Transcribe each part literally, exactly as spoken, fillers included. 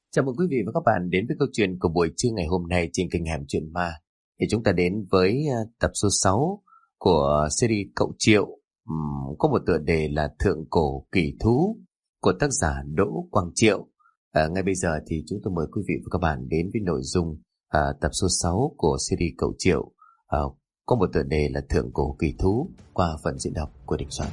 Chào mừng quý vị và các bạn đến với câu chuyện của buổi trưa ngày hôm nay trên kênh Hẻm Chuyện Ma. Thì chúng ta đến với tập số sáu của series Cậu Triệu, uhm, có một tựa đề là Thượng Cổ Kỳ Thú của tác giả Đỗ Quang Triệu. À, ngay bây giờ thì chúng tôi mời quý vị và các bạn đến với nội dung à, tập số sáu của series Cậu Triệu, à, có một tựa đề là Thượng Cổ Kỳ Thú qua phần diễn đọc của Đình Soạn.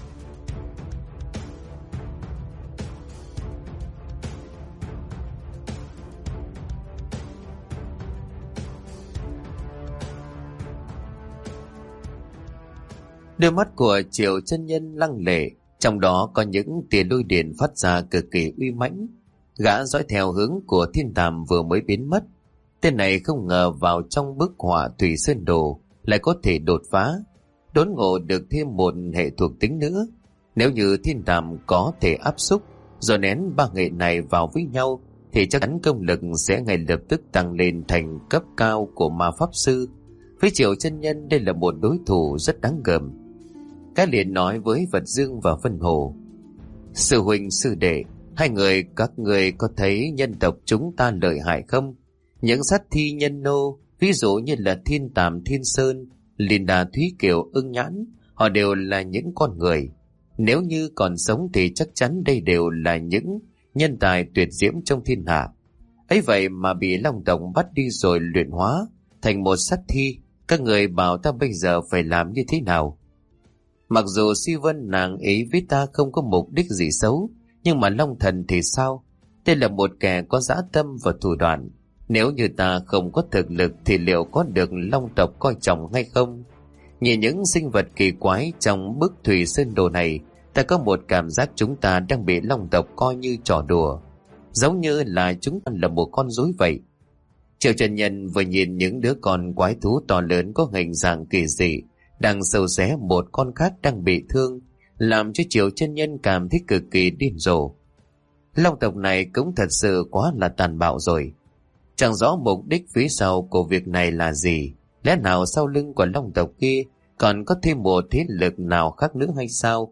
Đôi mắt của Triệu chân nhân lăng lệ, trong đó có những tia lôi điện phát ra cực kỳ uy mãnh. Gã dõi theo hướng của thiên tàm vừa mới biến mất. Tên này không ngờ vào trong bức họa Thủy Sơn Đồ lại có thể đột phá, đốn ngộ được thêm một hệ thuộc tính nữa. Nếu như thiên tàm có thể áp xúc rồi nén ba nghệ này vào với nhau thì chắc chắn công lực sẽ ngay lập tức tăng lên thành cấp cao của ma pháp sư. Với Triệu chân nhân đây là một đối thủ rất đáng gờm. Cái liền nói với Vật Dương và Vân Hồ: Sư huynh sư đệ, hai người các người có thấy nhân tộc chúng ta lợi hại không? Những sát thi nhân nô, ví dụ như là Thiên Tàm Thiên Sơn, Liên Đà Thúy Kiều Ưng Nhãn, họ đều là những con người. Nếu như còn sống thì chắc chắn đây đều là những nhân tài tuyệt diễm trong thiên hạ. Ấy vậy mà bị Long tộc bắt đi rồi luyện hóa thành một sát thi. Các người bảo ta bây giờ phải làm như thế nào? Mặc dù Si Vân nàng ấy với ta không có mục đích gì xấu, nhưng mà Long Thần thì sao? Đây là một kẻ có dã tâm và thủ đoạn. Nếu như ta không có thực lực thì liệu có được Long tộc coi trọng hay không? Nhìn những sinh vật kỳ quái trong bức Thủy Sơn Đồ này, ta có một cảm giác chúng ta đang bị Long tộc coi như trò đùa, giống như là chúng ta là một con rối vậy. Triệu chân nhân vừa nhìn những đứa con quái thú to lớn có hình dạng kỳ dị đang sâu xé một con khác đang bị thương, làm cho Triệu chân nhân cảm thấy cực kỳ điên rồ. Long tộc này cũng thật sự quá là tàn bạo rồi. Chẳng rõ mục đích phía sau của việc này là gì. Lẽ nào sau lưng của Long tộc kia còn có thêm một thế lực nào khác nữa hay sao?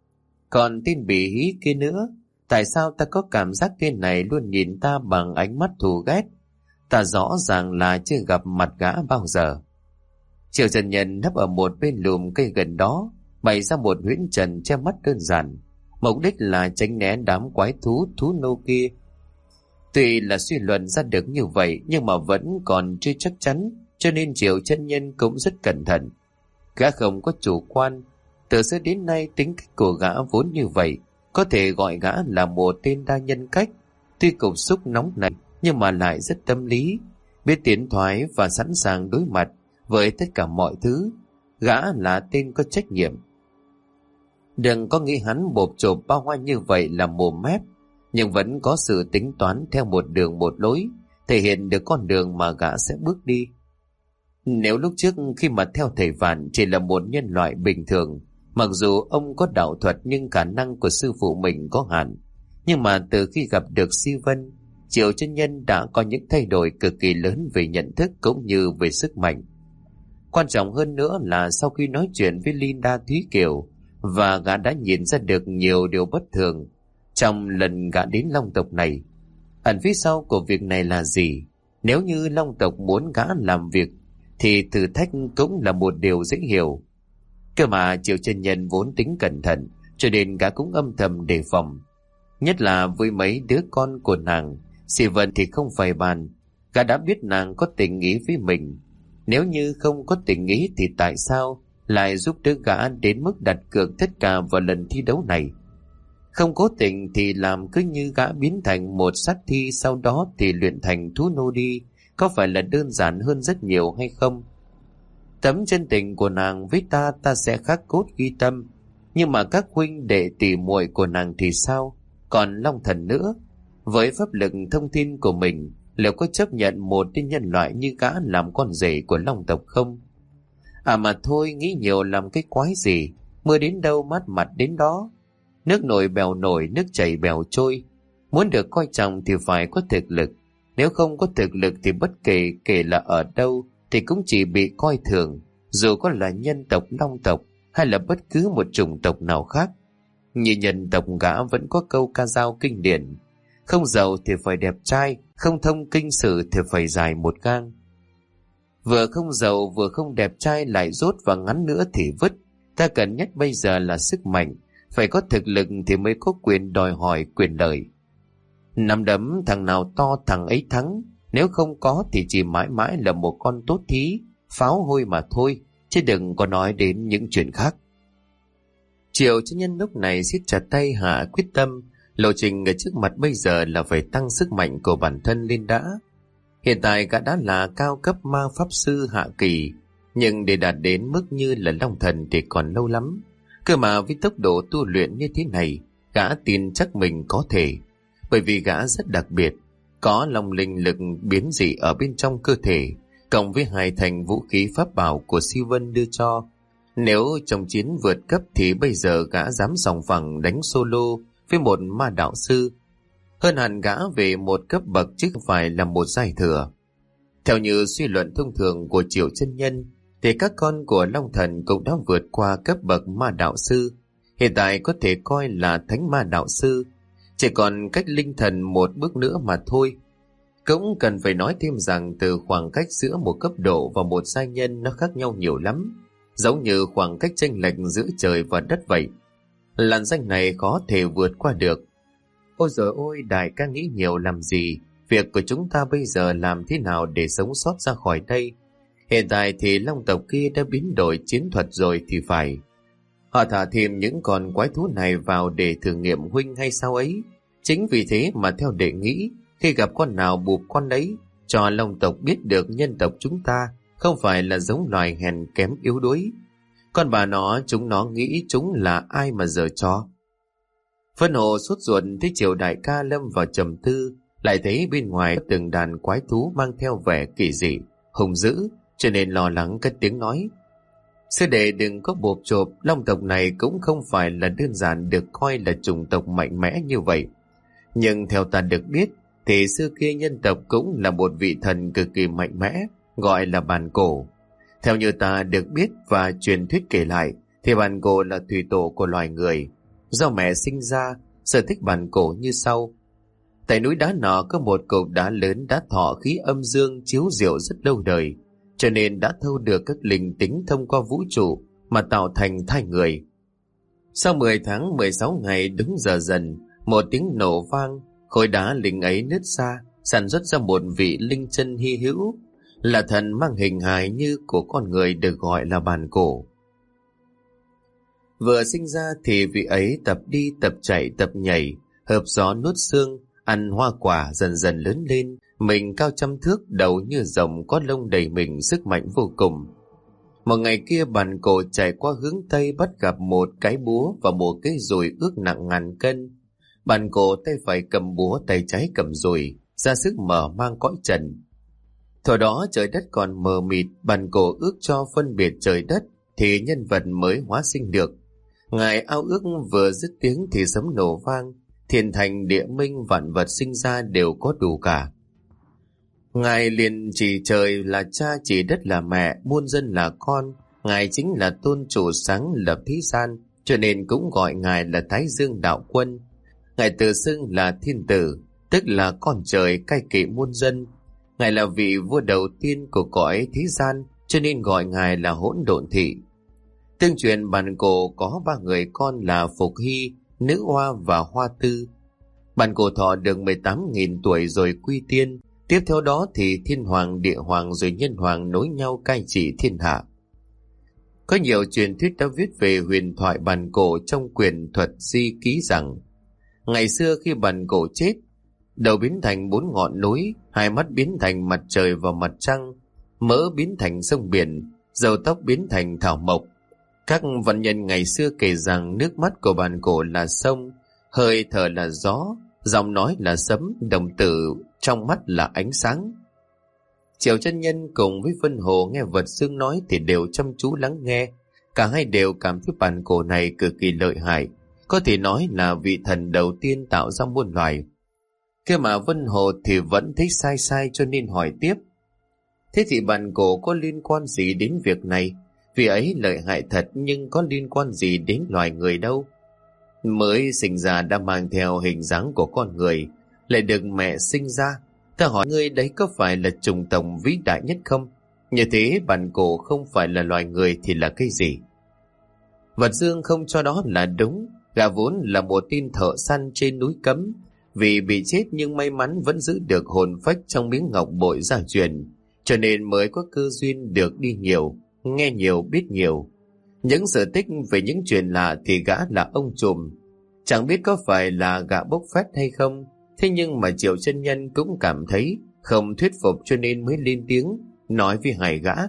Còn tên bị hí kia nữa, tại sao ta có cảm giác tên này luôn nhìn ta bằng ánh mắt thù ghét? Ta rõ ràng là chưa gặp mặt gã bao giờ. Triệu chân nhân nấp ở một bên lùm cây gần đó, bày ra một huyễn trận che mắt đơn giản, mục đích là tránh né đám quái thú thú nô kia. Tuy là suy luận ra được như vậy nhưng mà vẫn còn chưa chắc chắn, cho nên Triệu chân nhân cũng rất cẩn thận. Gã không có chủ quan, từ xưa đến nay tính cách của gã vốn như vậy, có thể gọi gã là một tên đa nhân cách. Tuy cục xúc nóng này nhưng mà lại rất tâm lý, biết tiến thoái và sẵn sàng đối mặt với tất cả mọi thứ. Gã là tên có trách nhiệm. Đừng có nghĩ hắn bộp chộp bao hoa như vậy là mồm mép, nhưng vẫn có sự tính toán theo một đường một lối, thể hiện được con đường mà gã sẽ bước đi. Nếu lúc trước khi mà theo thầy Vạn chỉ là một nhân loại bình thường, mặc dù ông có đạo thuật nhưng khả năng của sư phụ mình có hạn, nhưng mà từ khi gặp được Si Vân, Triệu chân nhân đã có những thay đổi cực kỳ lớn về nhận thức cũng như về sức mạnh. Quan trọng hơn nữa là sau khi nói chuyện với Linda Thúy Kiều, và gã đã nhìn ra được nhiều điều bất thường trong lần gã đến Long tộc này. Ẩn phía sau của việc này là gì? Nếu như Long tộc muốn gã làm việc thì thử thách cũng là một điều dễ hiểu. Cơ mà Triệu chân nhân vốn tính cẩn thận, cho nên gã cũng âm thầm đề phòng. Nhất là với mấy đứa con của nàng, Si Vân thì không phải bàn. Gã đã biết nàng có tình ý với mình. Nếu như không có tình ý thì tại sao lại giúp đỡ gã đến mức đặt cược tất cả vào lần thi đấu này? Không cố tình thì làm cứ như gã biến thành một sát thi, sau đó thì luyện thành thú nô đi, có phải là đơn giản hơn rất nhiều hay không? Tấm chân tình của nàng với ta ta sẽ khắc cốt ghi tâm, nhưng mà các huynh đệ tỷ muội của nàng thì sao? Còn Long Thần nữa, với pháp lực thông tin của mình, liệu có chấp nhận một tên nhân loại như gã làm con rể của Long tộc không? À mà thôi, nghĩ nhiều làm cái quái gì, mưa đến đâu mát mặt đến đó. Nước nổi bèo nổi, nước chảy bèo trôi. Muốn được coi trọng thì phải có thực lực. Nếu không có thực lực thì bất kể kể là ở đâu thì cũng chỉ bị coi thường, dù có là nhân tộc Long tộc hay là bất cứ một chủng tộc nào khác. Như nhân tộc gã vẫn có câu ca dao kinh điển: Không giàu thì phải đẹp trai, không thông kinh sử thì phải dài một gang. Vừa không giàu vừa không đẹp trai lại rốt và ngắn nữa thì vứt. Ta cần nhất bây giờ là sức mạnh, phải có thực lực thì mới có quyền đòi hỏi quyền lợi. Nắm đấm thằng nào to thằng ấy thắng, nếu không có thì chỉ mãi mãi là một con tốt thí, pháo hôi mà thôi, chứ đừng có nói đến những chuyện khác. Triệu Chân Nhân lúc này siết chặt tay hạ quyết tâm, lộ trình ở trước mặt bây giờ là phải tăng sức mạnh của bản thân lên đã. Hiện tại gã đã là cao cấp ma pháp sư hạ kỳ, nhưng để đạt đến mức như là Long Thần thì còn lâu lắm. Cơ mà với tốc độ tu luyện như thế này, gã tin chắc mình có thể, bởi vì gã rất đặc biệt, có long linh lực biến dị ở bên trong cơ thể, cộng với hai thành vũ khí pháp bảo của Siêu Vân đưa cho. Nếu trong chiến vượt cấp thì bây giờ gã dám sòng phẳng đánh solo với một ma đạo sư, hơn hẳn gã về một cấp bậc chứ không phải là một giai thừa. Theo như suy luận thông thường của Triệu Chân Nhân thì các con của Long Thần cũng đã vượt qua cấp bậc ma đạo sư, hiện tại có thể coi là thánh ma đạo sư, chỉ còn cách linh thần một bước nữa mà thôi. Cũng cần phải nói thêm rằng từ khoảng cách giữa một cấp độ và một giai nhân nó khác nhau nhiều lắm, giống như khoảng cách chênh lệch giữa trời và đất vậy. Làn danh này khó thể vượt qua được. Ôi giời ôi, đại ca nghĩ nhiều làm gì? Việc của chúng ta bây giờ làm thế nào để sống sót ra khỏi đây? Hiện tại thì long tộc kia đã biến đổi chiến thuật rồi thì phải. Họ thả thêm những con quái thú này vào để thử nghiệm huynh hay sao ấy. Chính vì thế mà theo đệ nghĩ, khi gặp con nào bụp con ấy, cho long tộc biết được nhân tộc chúng ta không phải là giống loài hèn kém yếu đuối. Còn bà nó, chúng nó nghĩ chúng là ai mà giở cho. Vân Hồ sốt ruột thấy Triệu đại ca lâm vào trầm tư, lại thấy bên ngoài có từng đàn quái thú mang theo vẻ kỳ dị, hung dữ, cho nên lo lắng cất tiếng nói. Sư đệ đừng có bộp chộp, long tộc này cũng không phải là đơn giản được coi là chủng tộc mạnh mẽ như vậy. Nhưng theo ta được biết, thì xưa kia nhân tộc cũng là một vị thần cực kỳ mạnh mẽ, gọi là Bàn Cổ. Theo như ta được biết và truyền thuyết kể lại, thì Bàn Cổ là thủy tổ của loài người. Do mẹ sinh ra, sở thích Bàn Cổ như sau. Tại núi đá nọ có một cục đá lớn đã thọ khí âm dương chiếu diệu rất lâu đời, cho nên đã thâu được các linh tính thông qua vũ trụ mà tạo thành thai người. Sau mười tháng mười sáu ngày đúng giờ dần, một tiếng nổ vang, khối đá linh ấy nứt ra, sản xuất ra một vị linh chân hy hữu, là thần mang hình hài như của con người được gọi là Bàn Cổ. Vừa sinh ra thì vị ấy tập đi tập chạy tập nhảy, hợp gió nuốt xương, ăn hoa quả, dần dần lớn lên, mình cao trăm thước, đầu như rồng, có lông đầy mình, sức mạnh vô cùng. Một ngày kia Bàn Cổ chạy qua hướng Tây, bắt gặp một cái búa và một cái dùi ước nặng ngàn cân. Bàn Cổ tay phải cầm búa, tay trái cầm dùi, ra sức mở mang cõi trần. Thời đó trời đất còn mờ mịt, Bàn Cổ ước cho phân biệt trời đất thì nhân vật mới hóa sinh được. Ngài ao ước vừa dứt tiếng thì sấm nổ vang, thiên thành địa minh vạn vật sinh ra đều có đủ cả. Ngài liền chỉ trời là cha, chỉ đất là mẹ, muôn dân là con. Ngài chính là tôn chủ sáng lập thế gian, cho nên cũng gọi Ngài là Thái Dương Đạo Quân. Ngài tự xưng là thiên tử, tức là con trời cai trị muôn dân. Ngài là vị vua đầu tiên của cõi thế gian, cho nên gọi Ngài là Hỗn Độn Thị. Tương truyền Bàn Cổ có ba người con là Phục Hy, Nữ Hoa và Hoa Tư. Bàn Cổ thọ được mười tám nghìn tuổi rồi quy tiên. Tiếp theo đó thì thiên hoàng, địa hoàng rồi nhân hoàng nối nhau cai trị thiên hạ. Có nhiều truyền thuyết đã viết về huyền thoại Bàn Cổ trong quyển Thuật Di Ký rằng, ngày xưa khi Bàn Cổ chết, đầu biến thành bốn ngọn núi, hai mắt biến thành mặt trời và mặt trăng, mỡ biến thành sông biển, dầu tóc biến thành thảo mộc. Các văn nhân ngày xưa kể rằng nước mắt của Bàn Cổ là sông, hơi thở là gió, giọng nói là sấm, đồng tử trong mắt là ánh sáng. Triệu Chân Nhân cùng với Vân Hồ nghe vật xương nói thì đều chăm chú lắng nghe. Cả hai đều cảm thấy Bàn Cổ này cực kỳ lợi hại, có thể nói là vị thần đầu tiên tạo ra muôn loài. Kia mà Vân Hồ thì vẫn thấy sai sai, cho nên hỏi tiếp. Thế thì Bàn Cổ có liên quan gì đến việc này? Vì ấy lợi hại thật, nhưng có liên quan gì đến loài người đâu? Mới sinh ra đã mang theo hình dáng của con người, lại được mẹ sinh ra. Ta hỏi ngươi đấy có phải là chủng tộc vĩ đại nhất không? Như thế bản cổ không phải là loài người thì là cái gì? Vật Dương không cho đó là đúng. Gã vốn là một tên thợ săn trên núi Cấm, vì bị chết nhưng may mắn vẫn giữ được hồn phách trong miếng ngọc bội gia truyền, cho nên mới có cơ duyên được đi nhiều, nghe nhiều, biết nhiều. Những sự tích về những chuyện lạ thì gã là ông trùm. Chẳng biết có phải là gã bốc phét hay không, thế nhưng mà Triệu Chân Nhân cũng cảm thấy không thuyết phục cho nên mới lên tiếng nói với hai gã.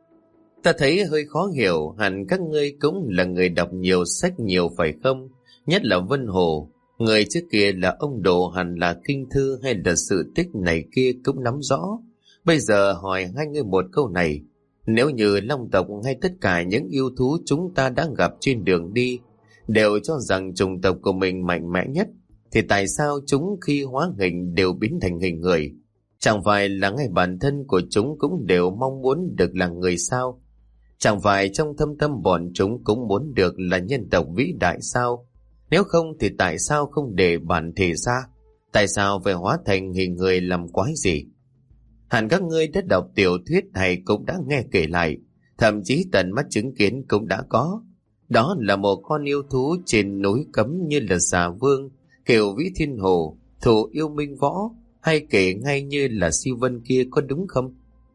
Ta thấy hơi khó hiểu, hẳn các ngươi cũng là người đọc nhiều sách nhiều phải không? Nhất là Vân Hồ, người trước kia là ông đồ hẳn là kinh thư hay là sự tích này kia cũng nắm rõ. Bây giờ hỏi hai người một câu này, nếu như Long tộc hay tất cả những yêu thú chúng ta đang gặp trên đường đi đều cho rằng chủng tộc của mình mạnh mẽ nhất, thì tại sao chúng khi hóa hình đều biến thành hình người? Chẳng phải là ngay bản thân của chúng cũng đều mong muốn được là người sao? Chẳng phải trong thâm tâm bọn chúng cũng muốn được là nhân tộc vĩ đại sao? Nếu không thì tại sao không để bản thể ra? Tại sao phải hóa thành hình người làm quái gì? Hẳn các ngươi đã đọc tiểu thuyết hay cũng đã nghe kể lại, thậm chí tận mắt chứng kiến cũng đã có. Đó là một con yêu thú trên núi Cấm như là Xà Vương, Kiều Vĩ Thiên Hồ, Thủ Yêu Minh Võ, hay kể ngay như là Siêu Vân kia, có đúng không?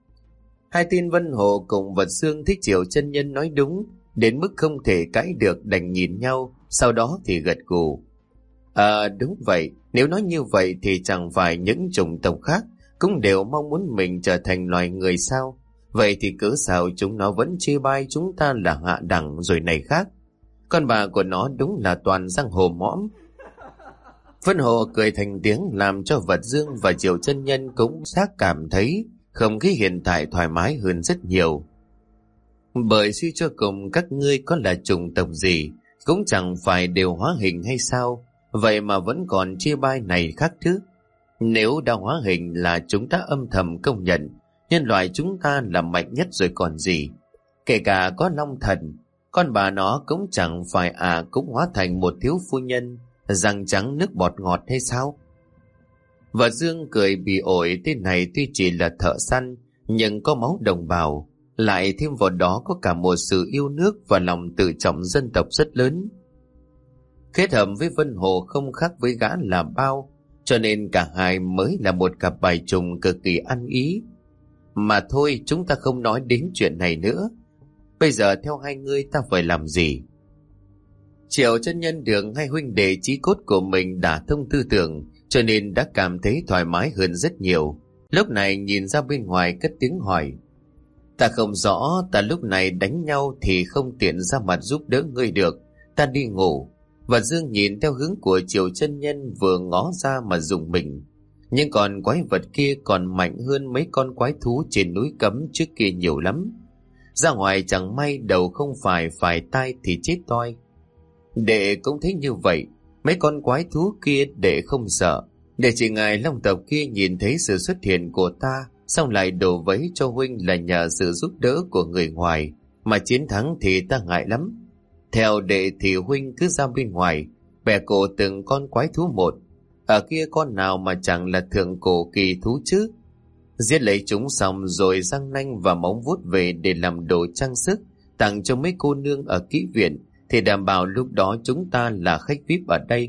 Hai tên Vân Hồ cùng Vật Dương thích Triệu Chân Nhân nói đúng, đến mức không thể cãi được đành nhìn nhau, sau đó thì gật gù. À đúng vậy, nếu nói như vậy thì chẳng phải những chủng tộc khác cũng đều mong muốn mình trở thành loài người sao? Vậy thì cớ sao chúng nó vẫn chê bai chúng ta là hạ đẳng rồi này khác? Con bà của nó đúng là toàn giang hồ mõm. Vân Hồ cười thành tiếng làm cho Vật Dương và Triệu Chân Nhân cũng xác cảm thấy không khí hiện tại thoải mái hơn rất nhiều. Bởi suy cho cùng các ngươi có là chủng tộc gì cũng chẳng phải đều hóa hình hay sao? Vậy mà vẫn còn chia bai này khác chứ? Nếu đã hóa hình là chúng ta âm thầm công nhận nhân loại chúng ta là mạnh nhất rồi còn gì. Kể cả có Long Thần, con bà nó cũng chẳng phải à cũng hóa thành một thiếu phu nhân răng trắng nước bọt ngọt hay sao? Và Dương cười bị ổi, tên này tuy chỉ là thợ săn nhưng có máu đồng bào, lại thêm vào đó có cả một sự yêu nước và lòng tự trọng dân tộc rất lớn. Kết hợp với Vân Hồ không khác với gã là bao, cho nên cả hai mới là một cặp bài trùng cực kỳ ăn ý. Mà thôi, chúng ta không nói đến chuyện này nữa. Bây giờ theo hai ngươi ta phải làm gì? Triệu Chân Nhân được hai huynh đệ chí cốt của mình đả thông tư tưởng, cho nên đã cảm thấy thoải mái hơn rất nhiều. Lúc này nhìn ra bên ngoài cất tiếng hỏi. Ta không rõ, ta lúc này đánh nhau thì không tiện ra mặt giúp đỡ ngươi được. Ta đi ngủ. Và Dương nhìn theo hướng của Triệu Chân Nhân vừa ngó ra mà rùng mình. Nhưng còn quái vật kia còn mạnh hơn mấy con quái thú trên núi Cấm trước kia nhiều lắm. Ra ngoài chẳng may đầu không phải phải tai thì chết toi. Đệ cũng thấy như vậy. Mấy con quái thú kia đệ không sợ. Để chỉ ngài Long tộc kia nhìn thấy sự xuất hiện của ta, xong lại đổ vấy cho huynh là nhờ sự giúp đỡ của người ngoài, mà chiến thắng thì ta ngại lắm. Theo đệ thì huynh cứ ra bên ngoài, bẻ cổ từng con quái thú một. Ở kia con nào mà chẳng là thượng cổ kỳ thú chứ? Giết lấy chúng xong rồi răng nanh và móng vuốt về để làm đồ trang sức, tặng cho mấy cô nương ở kỹ viện, thì đảm bảo lúc đó chúng ta là khách vi ai pi ở đây.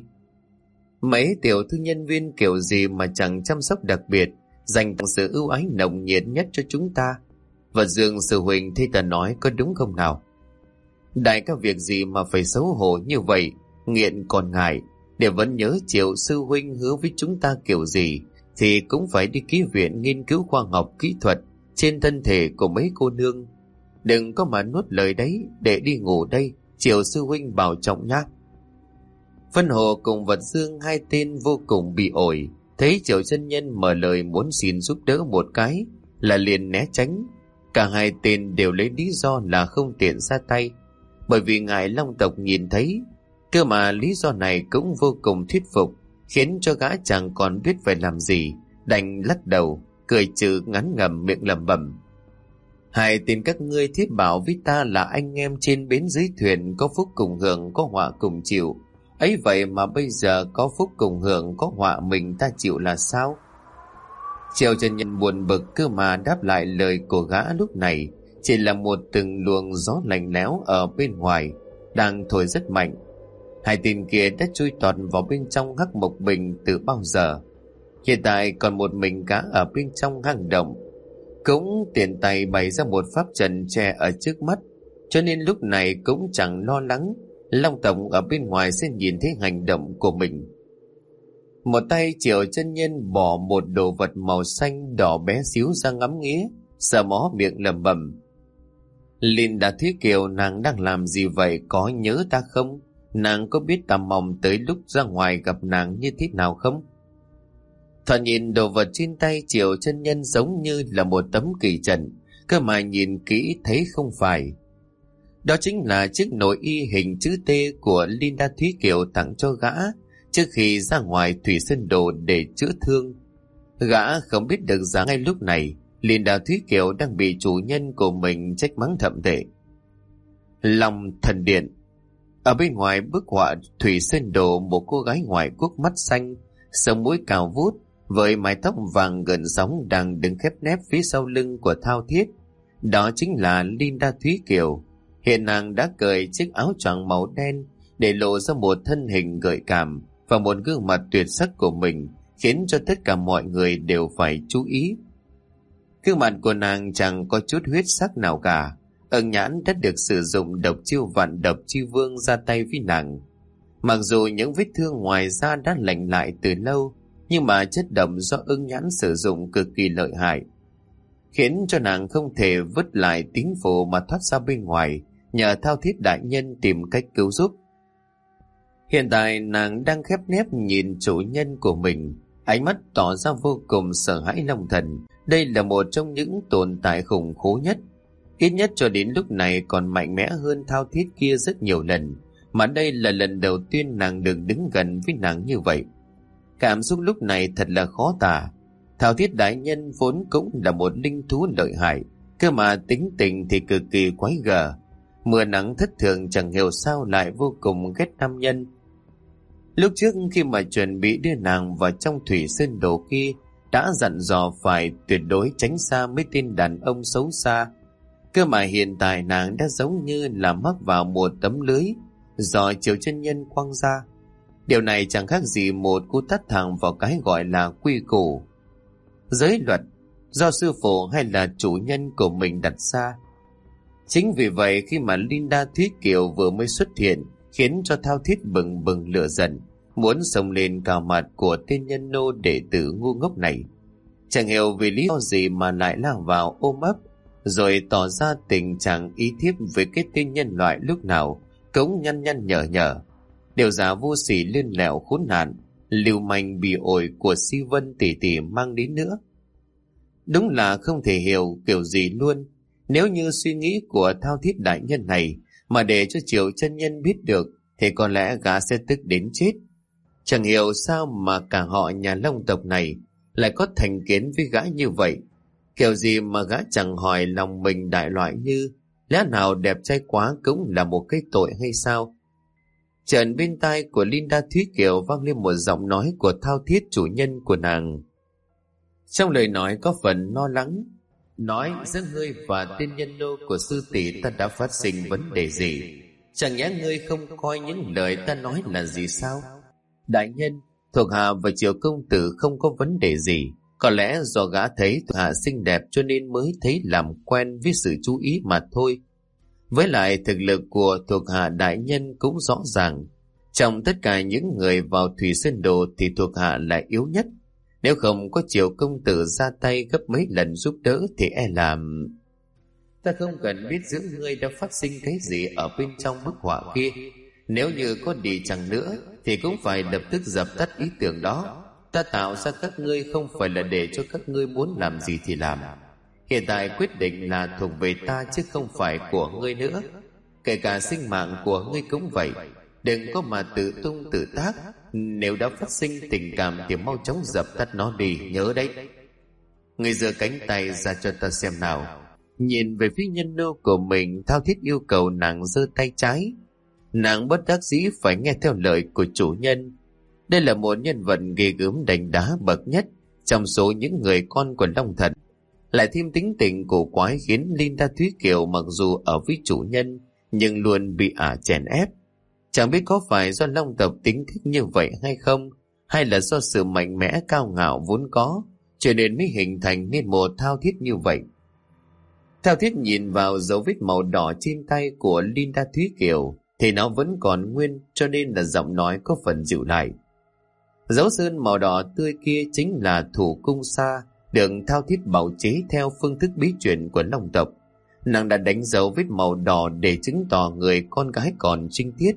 Mấy tiểu thư nhân viên kiểu gì mà chẳng chăm sóc đặc biệt, dành tặng sự ưu ái nồng nhiệt nhất cho chúng ta. Và Dương sư huynh thấy ta nói có đúng không nào? Đại các việc gì mà phải xấu hổ như vậy, nghiện còn ngại. Để vẫn nhớ Triệu sư huynh hứa với chúng ta kiểu gì thì cũng phải đi ký viện nghiên cứu khoa học kỹ thuật trên thân thể của mấy cô nương. Đừng có mà nuốt lời đấy, để đi ngủ đây, Triệu sư huynh bảo trọng nhá. Vân Hồ cùng Vật Dương hai tên vô cùng bị ổi, thấy Triệu Chân Nhân mở lời muốn xin giúp đỡ một cái là liền né tránh. Cả hai tên đều lấy lý do là không tiện ra tay, bởi vì ngài Long tộc nhìn thấy. Cơ mà lý do này cũng vô cùng thuyết phục, khiến cho gã chẳng còn biết phải làm gì, đành lắc đầu, cười trừ ngắn ngầm miệng lẩm bẩm. Hai tên các ngươi thiết bảo với ta là anh em trên bến dưới thuyền, có phúc cùng hưởng, có họa cùng chịu. Ấy vậy mà bây giờ có phúc cùng hưởng, có họa mình ta chịu là sao? Triệu chân nhân buồn bực, cơ mà đáp lại lời của gã lúc này chỉ là một từng luồng gió lạnh lẽo ở bên ngoài đang thổi rất mạnh. Hai tên kia đã chui tọt vào bên trong hắc mộc bình từ bao giờ. Hiện tại còn một mình gã ở bên trong hang động, cũng tiện tay bày ra một pháp trận che ở trước mắt, cho nên lúc này cũng chẳng lo lắng Long Tổng ở bên ngoài sẽ nhìn thấy hành động của mình. Một tay Triệu chân nhân bỏ một đồ vật màu xanh đỏ bé xíu ra ngắm nghía, sờ mó miệng lẩm bẩm: Linda Thúy Kiều, nàng đang làm gì vậy, có nhớ ta không? Nàng có biết ta mong tới lúc ra ngoài gặp nàng như thế nào không? Thoạt nhìn đồ vật trên tay Triệu chân nhân giống như là một tấm kỳ trận, cơ mà nhìn kỹ thấy không phải. Đó chính là chiếc nồi y hình chữ T của Linda Thúy Kiều tặng cho gã trước khi ra ngoài Thủy Sơn Đồ để chữa thương. Gã không biết được rằng ngay lúc này Linda Thúy Kiều đang bị chủ nhân của mình trách mắng thậm tệ. Long Thần Điện. Ở bên ngoài bức họa Thủy Sơn Đồ, một cô gái ngoại quốc mắt xanh, sống mũi cao vút, với mái tóc vàng gần sóng đang đứng khép nép phía sau lưng của Thao Thiết. Đó chính là Linda Thúy Kiều. Hiện nàng đã cởi chiếc áo choàng màu đen để lộ ra một thân hình gợi cảm và một gương mặt tuyệt sắc của mình, khiến cho tất cả mọi người đều phải chú ý. Gương mặt của nàng chẳng có chút huyết sắc nào cả. Ưng Nhãn đã được sử dụng độc chiêu Vạn Độc Chi Vương ra tay với nàng. Mặc dù những vết thương ngoài da đã lành lại từ lâu, nhưng mà chất độc do Ưng Nhãn sử dụng cực kỳ lợi hại, khiến cho nàng không thể vứt lại tín phù mà thoát ra bên ngoài, nhờ Thao Thiết đại nhân tìm cách cứu giúp. Hiện tại nàng đang khép nép nhìn chủ nhân của mình, ánh mắt tỏ ra vô cùng sợ hãi long thần. Đây là một trong những tồn tại khủng khố nhất, ít nhất cho đến lúc này còn mạnh mẽ hơn Thao Thiết kia rất nhiều lần, mà đây là lần đầu tiên nàng được đứng gần với nàng như vậy. Cảm xúc lúc này thật là khó tả. Thao Thiết đại nhân vốn cũng là một linh thú lợi hại, cơ mà tính tình thì cực kỳ quái gở. Mưa nắng thất thường chẳng hiểu sao lại vô cùng ghét nam nhân. Lúc trước khi mà chuẩn bị đưa nàng vào trong Thủy Sơn Đồ kia, đã dặn dò phải tuyệt đối tránh xa mấy tên đàn ông xấu xa. Cơ mà hiện tại nàng đã giống như là mắc vào một tấm lưới do Triệu chân nhân quăng ra. Điều này chẳng khác gì một cú tát thẳng vào cái gọi là quy củ, giới luật do sư phụ hay là chủ nhân của mình đặt ra. Chính vì vậy khi mà Linda Thúy Kiều vừa mới xuất hiện, khiến cho Thao Thiết bừng bừng lửa giận, muốn xông lên cào mặt của tên nhân nô đệ tử ngu ngốc này. Chẳng hiểu vì lý do gì mà lại lao vào ôm ấp, rồi tỏ ra tình trạng ý thiếp với cái tên nhân loại lúc nào cũng nhăn nhăn nhở nhở. Điều giả vô sỉ liên lẹo khốn nạn, lưu manh bị ổi của Si Vân tỷ tỷ mang đến nữa. Đúng là không thể hiểu kiểu gì luôn. Nếu như suy nghĩ của Thao Thiết đại nhân này mà để cho Triệu chân nhân biết được, thì có lẽ gã sẽ tức đến chết. Chẳng hiểu sao mà cả họ nhà Long tộc này lại có thành kiến với gã như vậy. Kiểu gì mà gã chẳng hỏi lòng mình đại loại như lẽ nào đẹp trai quá cũng là một cái tội hay sao? Trần bên tai của Linda Thúy Kiều vang lên một giọng nói của Thao Thiết chủ nhân của nàng. Trong lời nói có phần lo lắng. Nói giữa ngươi và tên nhân nô của sư tỷ ta đã phát sinh vấn đề gì? Chẳng nhẽ ngươi không coi những lời ta nói là gì sao? Đại nhân, thuộc hạ và Triệu công tử không có vấn đề gì. Có lẽ do gã thấy thuộc hạ xinh đẹp cho nên mới thấy làm quen với sự chú ý mà thôi. Với lại thực lực của thuộc hạ đại nhân cũng rõ ràng. Trong tất cả những người vào Thủy Sơn Đồ thì thuộc hạ là yếu nhất. Nếu không có Triệu công tử ra tay gấp mấy lần giúp đỡ thì e làm... Ta không cần biết giữa ngươi đã phát sinh cái gì ở bên trong bức họa kia. Nếu như có đi chẳng nữa thì cũng phải lập tức dập tắt ý tưởng đó. Ta tạo ra các ngươi không phải là để cho các ngươi muốn làm gì thì làm. Hiện tại quyết định là thuộc về ta chứ không phải của ngươi nữa. Kể cả sinh mạng của ngươi cũng vậy. Đừng có mà tự tung tự tác. Nếu đã phát sinh tình cảm thì mau chóng dập tắt nó đi, nhớ đấy. Ngươi giơ cánh tay ra cho ta xem nào. Nhìn về phía nhân nô của mình, Thao Thiết yêu cầu nàng giơ tay trái. Nàng bất đắc dĩ phải nghe theo lời của chủ nhân. Đây là một nhân vật ghê gớm đành đá bậc nhất trong số những người con của Long Thần, lại thêm tính tình cổ quái khiến Linda Thúy Kiều mặc dù ở với chủ nhân nhưng luôn bị ả chèn ép. Chẳng biết có phải do Long tộc tính thích như vậy hay không, hay là do sự mạnh mẽ cao ngạo vốn có, cho nên mới hình thành nên một Thao Thiết như vậy. Thao Thiết nhìn vào dấu vết màu đỏ trên tay của Linda Thúy Kiều thì nó vẫn còn nguyên, cho nên là giọng nói có phần dịu lại. Dấu sơn màu đỏ tươi kia chính là thủ cung sa, được Thao Thiết bào chế theo phương thức bí truyền của Long tộc. Nàng đã đánh dấu vết màu đỏ để chứng tỏ người con gái còn trinh tiết.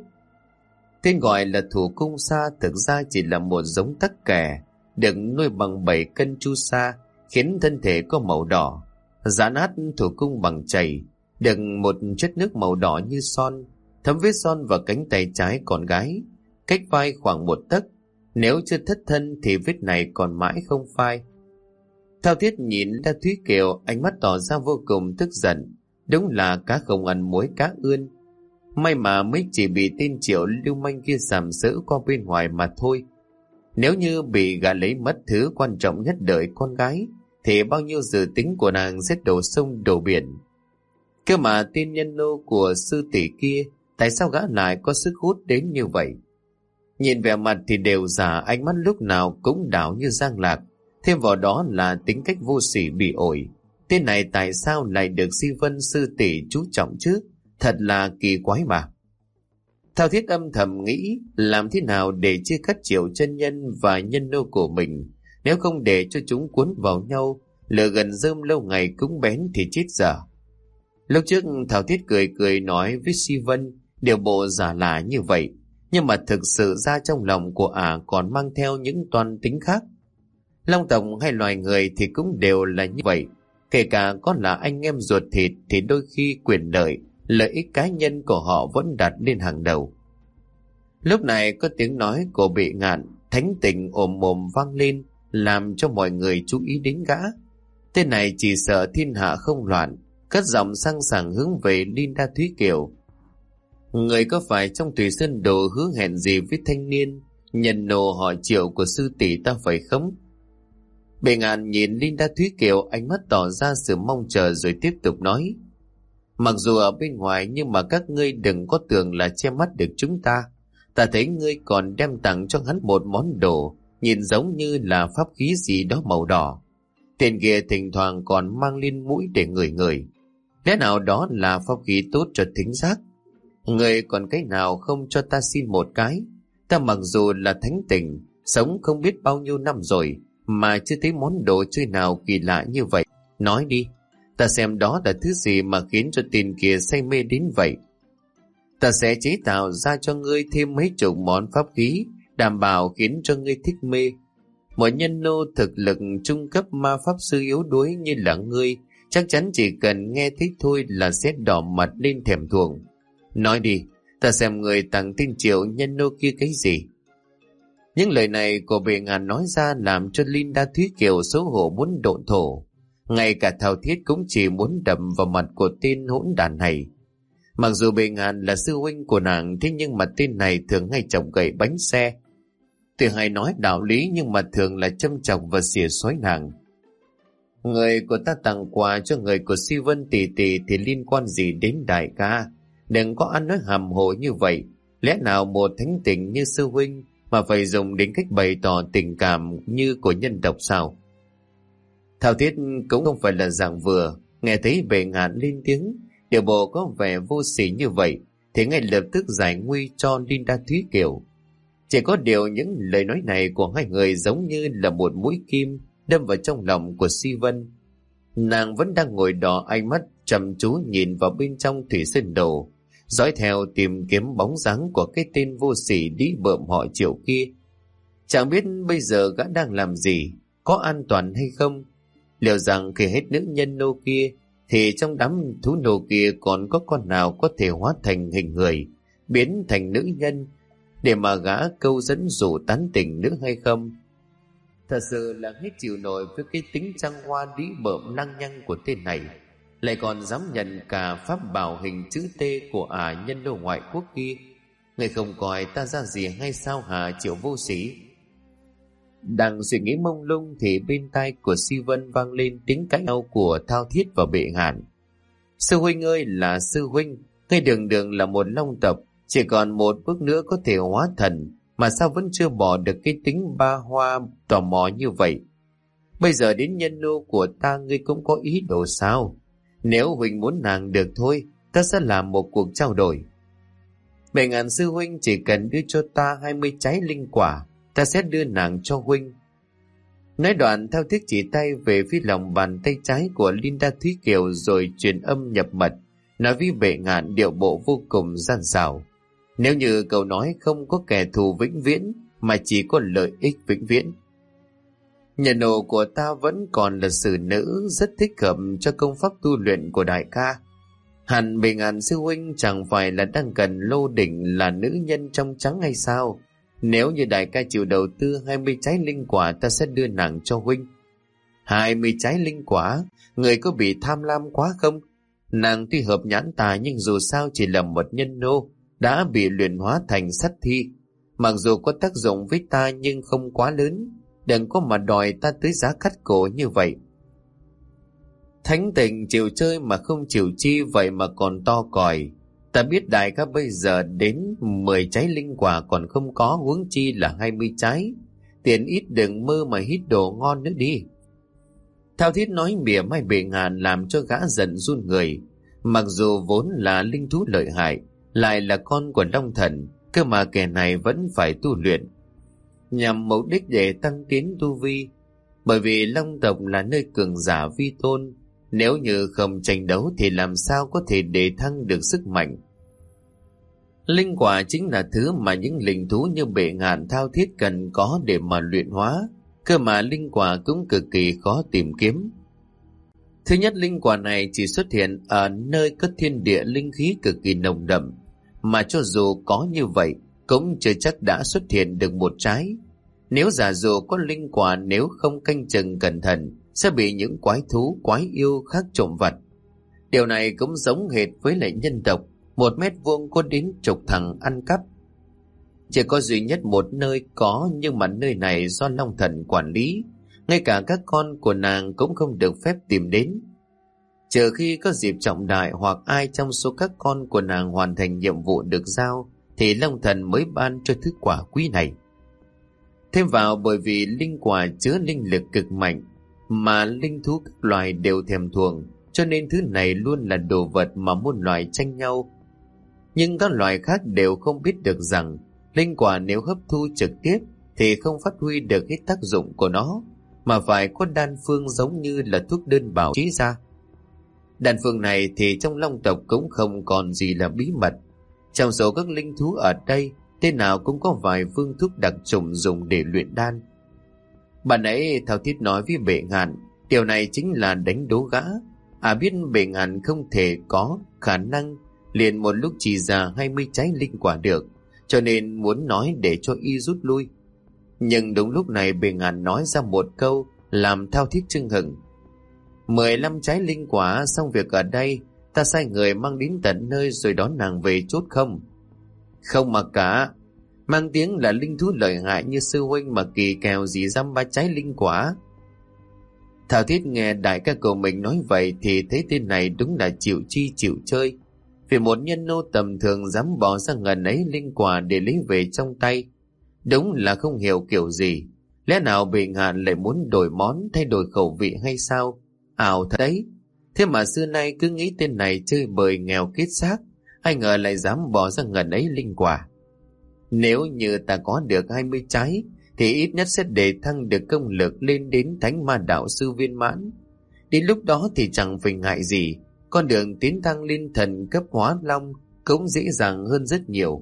Tên gọi là thủ cung sa thực ra chỉ là một giống tắc kè được nuôi bằng bảy cân chu sa, khiến thân thể có màu đỏ. Giã nát thủ cung bằng chày, đựng một chất nước màu đỏ như son, thấm vết son vào cánh tay trái con gái, cách vai khoảng một tấc. Nếu chưa thất thân thì vết này còn mãi không phai. Thao Thiết nhìn ra Thúy Kiều, ánh mắt tỏ ra vô cùng tức giận. Đúng là cá không ăn muối cá ươn. May mà mới chỉ bị tên Triệu lưu manh kia sàm sỡ qua bên ngoài mà thôi. Nếu như bị gã lấy mất thứ quan trọng nhất đời con gái, thì bao nhiêu dự tính của nàng sẽ đổ sông đổ biển. Cơ mà tên nhân nô của sư tỷ kia, tại sao gã lại có sức hút đến như vậy? Nhìn vẻ mặt thì đều già, ánh mắt lúc nào cũng đảo như giang lạc. Thêm vào đó là tính cách vô sỉ bị ổi. Tên này tại sao lại được Si Vân sư tỷ chú trọng chứ? Thật là kỳ quái mà. Thao Thiết âm thầm nghĩ làm thế nào để chia cắt Triệu chân nhân và nhân nô của mình. Nếu không để cho chúng cuốn vào nhau, lửa gần rơm lâu ngày cũng bén thì chết dở. Lúc trước Thao Thiết cười cười nói với Si Vân điều bộ giả lả như vậy, nhưng mà thực sự ra trong lòng của ả còn mang theo những toan tính khác. Long tộc hay loài người thì cũng đều là như vậy. Kể cả có là anh em ruột thịt thì đôi khi quyền lợi, lợi ích cá nhân của họ vẫn đặt lên hàng đầu. Lúc này có tiếng nói của Bệ Ngạn thánh tình ồm ồm vang lên, làm cho mọi người chú ý đến gã. Tên này chỉ sợ thiên hạ không loạn, cất giọng sang sảng hướng về Linda Thúy Kiều. Người có phải trong Thủy Sơn Đồ hứa hẹn gì với thanh niên nhân nô họ Triệu của sư tỷ ta phải không? Bệ Ngạn nhìn Linda Thúy Kiều, ánh mắt tỏ ra sự mong chờ rồi tiếp tục nói. Mặc dù ở bên ngoài nhưng mà các ngươi đừng có tưởng là che mắt được chúng ta. Ta thấy ngươi còn đem tặng cho hắn một món đồ nhìn giống như là pháp khí gì đó màu đỏ. Tên kia thỉnh thoảng còn mang lên mũi để ngửi ngửi. Lẽ nào đó là pháp khí tốt cho thính giác? Ngươi còn cái nào không cho ta xin một cái? Ta mặc dù là thánh tình, sống không biết bao nhiêu năm rồi mà chưa thấy món đồ chơi nào kỳ lạ như vậy. Nói đi, ta xem đó là thứ gì mà khiến cho tên kia say mê đến vậy. Ta sẽ chế tạo ra cho ngươi thêm mấy chục món pháp khí, đảm bảo khiến cho ngươi thích mê. Một nhân nô thực lực trung cấp ma pháp sư yếu đuối như là ngươi, chắc chắn chỉ cần nghe thấy thôi là sẽ đỏ mặt lên thèm thuồng. Nói đi, ta xem người tặng tên Triệu nhân nô kia cái gì. Những lời này của Bệ Ngạn nói ra làm cho Linda Thúy Kiều xấu hổ muốn độn thổ. Ngay cả Thao Thiết cũng chỉ muốn đập vào mặt của tên hỗn đản này. Mặc dù Bệ Ngạn là sư huynh của nàng, thế nhưng mà tên này thường hay chọc gậy bánh xe. Tuy hay nói đạo lý nhưng mà thường là châm chọc và xỉa xói nàng. Người của ta tặng quà cho người của Si Vân tỷ tỷ thì liên quan gì đến đại ca? Đừng có ăn nói hàm hồ như vậy. Lẽ nào một thánh tình như sư huynh mà phải dùng đến cách bày tỏ tình cảm như của nhân tộc sao? Thao Thiết cũng không phải là dạng vừa, nghe thấy Bệ Ngạn lên tiếng, điều bộ có vẻ vô sỉ như vậy, thì ngay lập tức giải nguy cho Linda Thúy Kiều. Chỉ có điều những lời nói này của hai người giống như là một mũi kim đâm vào trong lòng của Si Vân. Nàng vẫn đang ngồi đỏ ánh mắt chăm chú nhìn vào bên trong Thủy Sơn Đồ, dõi theo tìm kiếm bóng dáng của cái tên vô sỉ đĩ bợm họ Triệu kia. Chẳng biết bây giờ gã đang làm gì, có an toàn hay không. Liệu rằng khi hết nữ nhân nô kia thì trong đám thú nô kia còn có con nào có thể hóa thành hình người, biến thành nữ nhân để mà gã câu dẫn dụ tán tỉnh nữa hay không? Thật sự là hết chịu nổi với cái tính trăng hoa đĩ bợm lăng nhăng của tên này, lại còn dám nhận cả pháp bảo hình chữ T của ả nhân nô ngoại quốc kia. Ngươi không coi ta ra gì hay sao hả Triệu vô sĩ? Đang suy nghĩ mông lung thì bên tai của Si Vân vang lên tiếng cãi nhau của Thao Thiết và Bệ Ngạn. Sư huynh ơi là sư huynh, ngươi đường đường là một long tộc, chỉ còn một bước nữa có thể hóa thần, mà sao vẫn chưa bỏ được cái tính ba hoa tò mò như vậy? Bây giờ đến nhân nô của ta ngươi cũng có ý đồ sao? Nếu huynh muốn nàng được thôi, ta sẽ làm một cuộc trao đổi. Bệ Ngạn sư huynh chỉ cần đưa cho ta hai mươi trái linh quả, ta sẽ đưa nàng cho huynh. Nói đoạn Thao Thiết chỉ tay về phía lòng bàn tay trái của Linda Thúy Kiều rồi truyền âm nhập mật, nói với Bệ Ngạn điệu bộ vô cùng gian xảo. Nếu như cậu nói không có kẻ thù vĩnh viễn, mà chỉ có lợi ích vĩnh viễn. Nhà nô của ta vẫn còn là xử nữ, rất thích hợp cho công pháp tu luyện của đại ca. Hẳn Bệ Ngạn sư huynh chẳng phải là đang cần Lô Đỉnh là nữ nhân trong trắng hay sao? Nếu như đại ca chịu đầu tư hai mươi trái linh quả, ta sẽ đưa nàng cho huynh. Hai mươi trái linh quả? Người có bị tham lam quá không? Nàng tuy hợp nhãn tà nhưng dù sao chỉ là một nhân nô, đã bị luyện hóa thành sát thi. Mặc dù có tác dụng với ta nhưng không quá lớn, đừng có mà đòi ta tới giá cắt cổ như vậy. Thánh tình chịu chơi mà không chịu chi, vậy mà còn to còi. Ta biết đại ca bây giờ đến mười trái linh quả còn không có, huống chi là hai mươi trái. Tiền ít đừng mơ mà hít đồ ngon nữa đi. Thao Thiết nói mỉa mai Bệ Ngạn làm cho gã giận run người. Mặc dù vốn là linh thú lợi hại, lại là con của Long Thần, cơ mà kẻ này vẫn phải tu luyện, nhằm mục đích để tăng tiến tu vi. Bởi vì Long tộc là nơi cường giả vi tôn, nếu như không tranh đấu thì làm sao có thể để thăng được sức mạnh. Linh quả chính là thứ mà những linh thú như Bệ Ngạn Thao Thiết cần có để mà luyện hóa, cơ mà linh quả cũng cực kỳ khó tìm kiếm. Thứ nhất, linh quả này chỉ xuất hiện ở nơi có thiên địa linh khí cực kỳ nồng đậm, mà cho dù có như vậy cũng chưa chắc đã xuất hiện được một trái. Nếu giả dụ có linh quả, nếu không canh chừng cẩn thận sẽ bị những quái thú quái yêu khác trộm vặt. Điều này cũng giống hệt với lại nhân tộc, một mét vuông có đến chục thằng ăn cắp. Chỉ có duy nhất một nơi có, nhưng mà nơi này do Long Thần quản lý, ngay cả các con của nàng cũng không được phép tìm đến. Trừ khi có dịp trọng đại hoặc ai trong số các con của nàng hoàn thành nhiệm vụ được giao, thì Long Thần mới ban cho thứ quả quý này. Thêm vào, bởi vì linh quả chứa linh lực cực mạnh mà linh thú các loài đều thèm thuồng, cho nên thứ này luôn là đồ vật mà muôn loài tranh nhau. Nhưng các loài khác đều không biết được rằng linh quả nếu hấp thu trực tiếp thì không phát huy được hết tác dụng của nó, mà phải có đan phương giống như là thuốc đơn bào chế ra. Đan phương này thì trong Long tộc cũng không còn gì là bí mật. Trong số các linh thú ở đây, tên nào cũng có vài phương thuốc đặc trùng dùng để luyện đan. Bạn ấy Thao Thiết nói với Bệ Ngạn, điều này chính là đánh đố gã. À biết Bệ Ngạn không thể có khả năng liền một lúc chỉ ra hai mươi trái linh quả được, cho nên muốn nói để cho y rút lui. Nhưng đúng lúc này Bệ Ngạn nói ra một câu làm Thao Thiết chưng hửng. Mười lăm trái linh quả xong việc ở đây, ta sai người mang đến tận nơi rồi đón nàng về chốt không? Không mà cả, mang tiếng là linh thú lợi hại như sư huynh mà kỳ kèo gì dăm ba trái linh quả. Thao Thiết nghe đại ca của mình nói vậy thì thấy tên này đúng là chịu chi chịu chơi. Vì một nhân nô tầm thường dám bỏ ra ngần ấy linh quả để lấy về trong tay, đúng là không hiểu kiểu gì. Lẽ nào Bệ Ngạn lại muốn đổi món, thay đổi khẩu vị hay sao? Ảo thật đấy. Thế mà xưa nay cứ nghĩ tên này chơi bời nghèo kết xác, ai ngờ lại dám bỏ ra ngần ấy linh quả. Nếu như ta có được hai mươi trái thì ít nhất sẽ để thăng được công lực lên đến thánh ma đạo sư viên mãn. Đến lúc đó thì chẳng phải ngại gì, con đường tiến thăng lên thần cấp hóa long cũng dễ dàng hơn rất nhiều.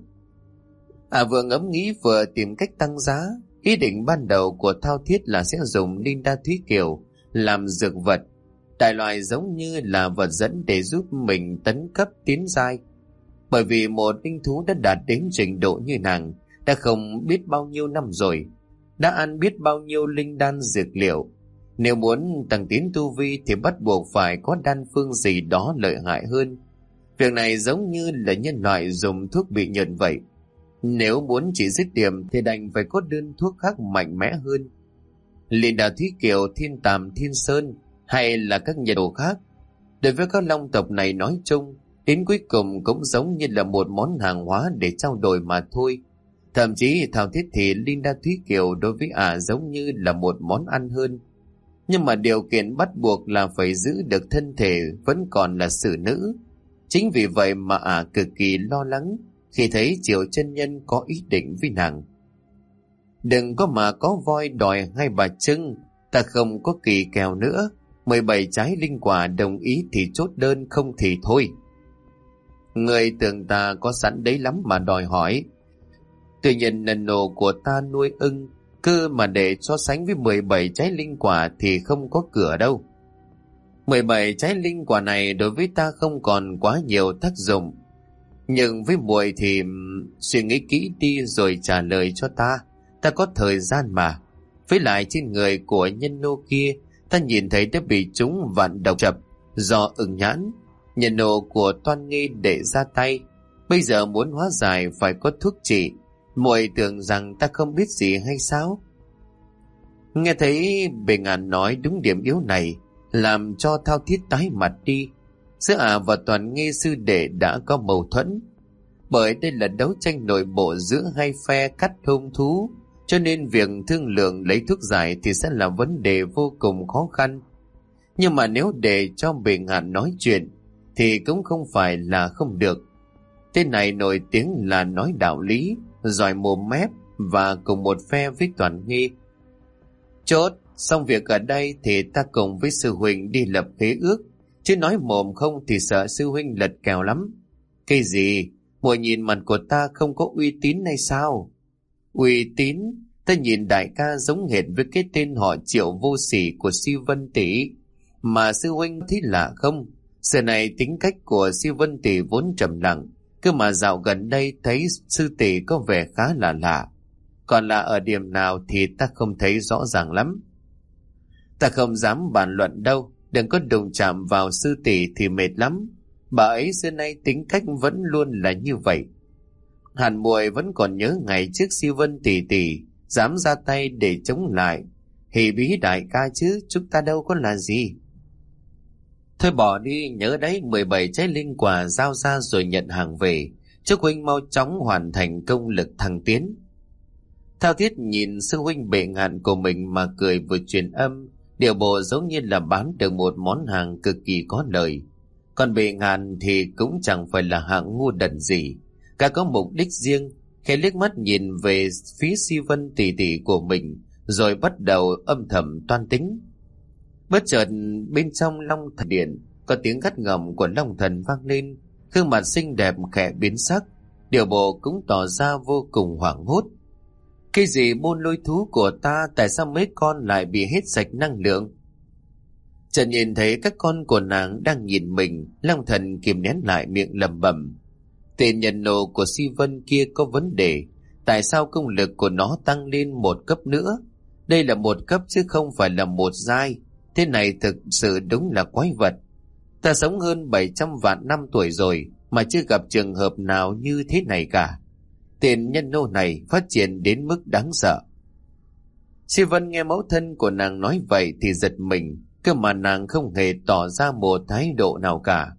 À vừa ngẫm nghĩ vừa tìm cách tăng giá. Ý định ban đầu của Thao Thiết là sẽ dùng Linda Thúy Kiều làm dược vật, đại loại giống như là vật dẫn để giúp mình tấn cấp tiến giai. Bởi vì một linh thú đã đạt đến trình độ như nàng đã không biết bao nhiêu năm rồi, đã ăn biết bao nhiêu linh đan dược liệu. Nếu muốn tăng tiến tu vi thì bắt buộc phải có đan phương gì đó lợi hại hơn. Việc này giống như là nhân loại dùng thuốc bị nhợn vậy. Nếu muốn chỉ dứt điểm thì đành phải có đơn thuốc khác mạnh mẽ hơn. Liền đào Thúy Kiều, Thiên Tàm, Thiên Sơn hay là các nhà đồ khác, đối với các long tộc này nói chung, đến cuối cùng cũng giống như là một món hàng hóa để trao đổi mà thôi. Thậm chí thảo thiết thì Linda Thúy Kiều đối với ả giống như là một món ăn hơn. Nhưng mà điều kiện bắt buộc là phải giữ được thân thể vẫn còn là xử nữ. Chính vì vậy mà ả cực kỳ lo lắng khi thấy Triệu chân nhân có ý định với nàng. Đừng có mà có voi đòi hai bà trưng, ta không có kỳ kèo nữa. mười bảy trái linh quả đồng ý thì chốt đơn, không thì thôi. Người tưởng ta có sẵn đấy lắm mà đòi hỏi. Tuy nhiên nần nổ của ta nuôi ưng, cơ mà để so sánh với mười bảy trái linh quả thì không có cửa đâu. mười bảy trái linh quả này đối với ta không còn quá nhiều tác dụng. Nhưng với muội thì suy nghĩ kỹ đi rồi trả lời cho ta. Ta có thời gian mà. Với lại trên người của nhân nô kia, ta nhìn thấy đã bị chúng vạn độc chập do ưng nhãn. Nhân nô của Toan Nghi để ra tay. Bây giờ muốn hóa giải phải có thuốc trị. Muội tưởng rằng ta không biết gì hay sao? Nghe thấy Bề Ngạn nói đúng điểm yếu này, làm cho Thao Thiết tái mặt đi. Giữa ả và Toàn Nghi sư đệ đã có mâu thuẫn, bởi đây là đấu tranh nội bộ giữa hai phe cắt hung thú, cho nên việc thương lượng lấy thuốc giải thì sẽ là vấn đề vô cùng khó khăn. Nhưng mà nếu để cho Bề Ngạn nói chuyện thì cũng không phải là không được. Tên này nổi tiếng là nói đạo lý, giỏi mồm mép và cùng một phe với Toàn Nghi. Chốt, xong việc ở đây thì ta cùng với sư huynh đi lập khế ước, chứ nói mồm không thì sợ sư huynh lật kèo lắm. Cái gì? Muội nhìn mặt của ta không có uy tín hay sao? Uy tín? Ta nhìn đại ca giống hệt với cái tên họ Triệu vô sỉ của Si Vân tỷ, mà sư huynh thấy lạ không? Giờ này tính cách của Si Vân tỷ vốn trầm lặng, cứ mà dạo gần đây thấy sư tỷ có vẻ khá là lạ. Còn là ở điểm nào thì ta không thấy rõ ràng lắm. Ta không dám bàn luận đâu, đừng có đụng chạm vào sư tỷ thì mệt lắm. Bà ấy xưa nay tính cách vẫn luôn là như vậy. Hàn muội vẫn còn nhớ ngày trước Si Vân tỷ tỷ dám ra tay để chống lại Hỷ Bí đại ca chứ, chúng ta đâu có là gì. Thôi bỏ đi, nhớ đấy, mười bảy trái linh quả giao ra rồi nhận hàng về. Chúc huynh mau chóng hoàn thành công lực thăng tiến. Thao Thiết nhìn sư huynh Bệ Ngạn của mình mà cười vừa truyền âm, điều bộ giống như là bán được một món hàng cực kỳ có lợi. Còn Bệ Ngạn thì cũng chẳng phải là hạng ngu đần gì, cả có mục đích riêng. Khẽ liếc mắt nhìn về phía Si Vân tỷ tỷ của mình, rồi bắt đầu âm thầm toan tính. Bất chợt bên trong Long Thần Điện có tiếng gắt gỏng của Long Thần vang lên, gương mặt xinh đẹp khẽ biến sắc, điều bộ cũng tỏ ra vô cùng hoảng hốt. Cái gì buôn lôi thú của ta, tại sao mấy con lại bị hết sạch năng lượng? Chợt nhìn thấy các con của nàng đang nhìn mình, Long Thần kìm nén lại miệng lẩm bẩm. Tên nhân nô của Si Vân kia có vấn đề, tại sao công lực của nó tăng lên một cấp nữa? Đây là một cấp chứ không phải là một giai. Thế này thực sự đúng là quái vật. Ta sống hơn bảy trăm vạn năm tuổi rồi mà chưa gặp trường hợp nào như thế này cả. Tên nhân nô này phát triển đến mức đáng sợ. Si Vân nghe mẫu thân của nàng nói vậy thì giật mình, cơ mà nàng không hề tỏ ra một thái độ nào cả.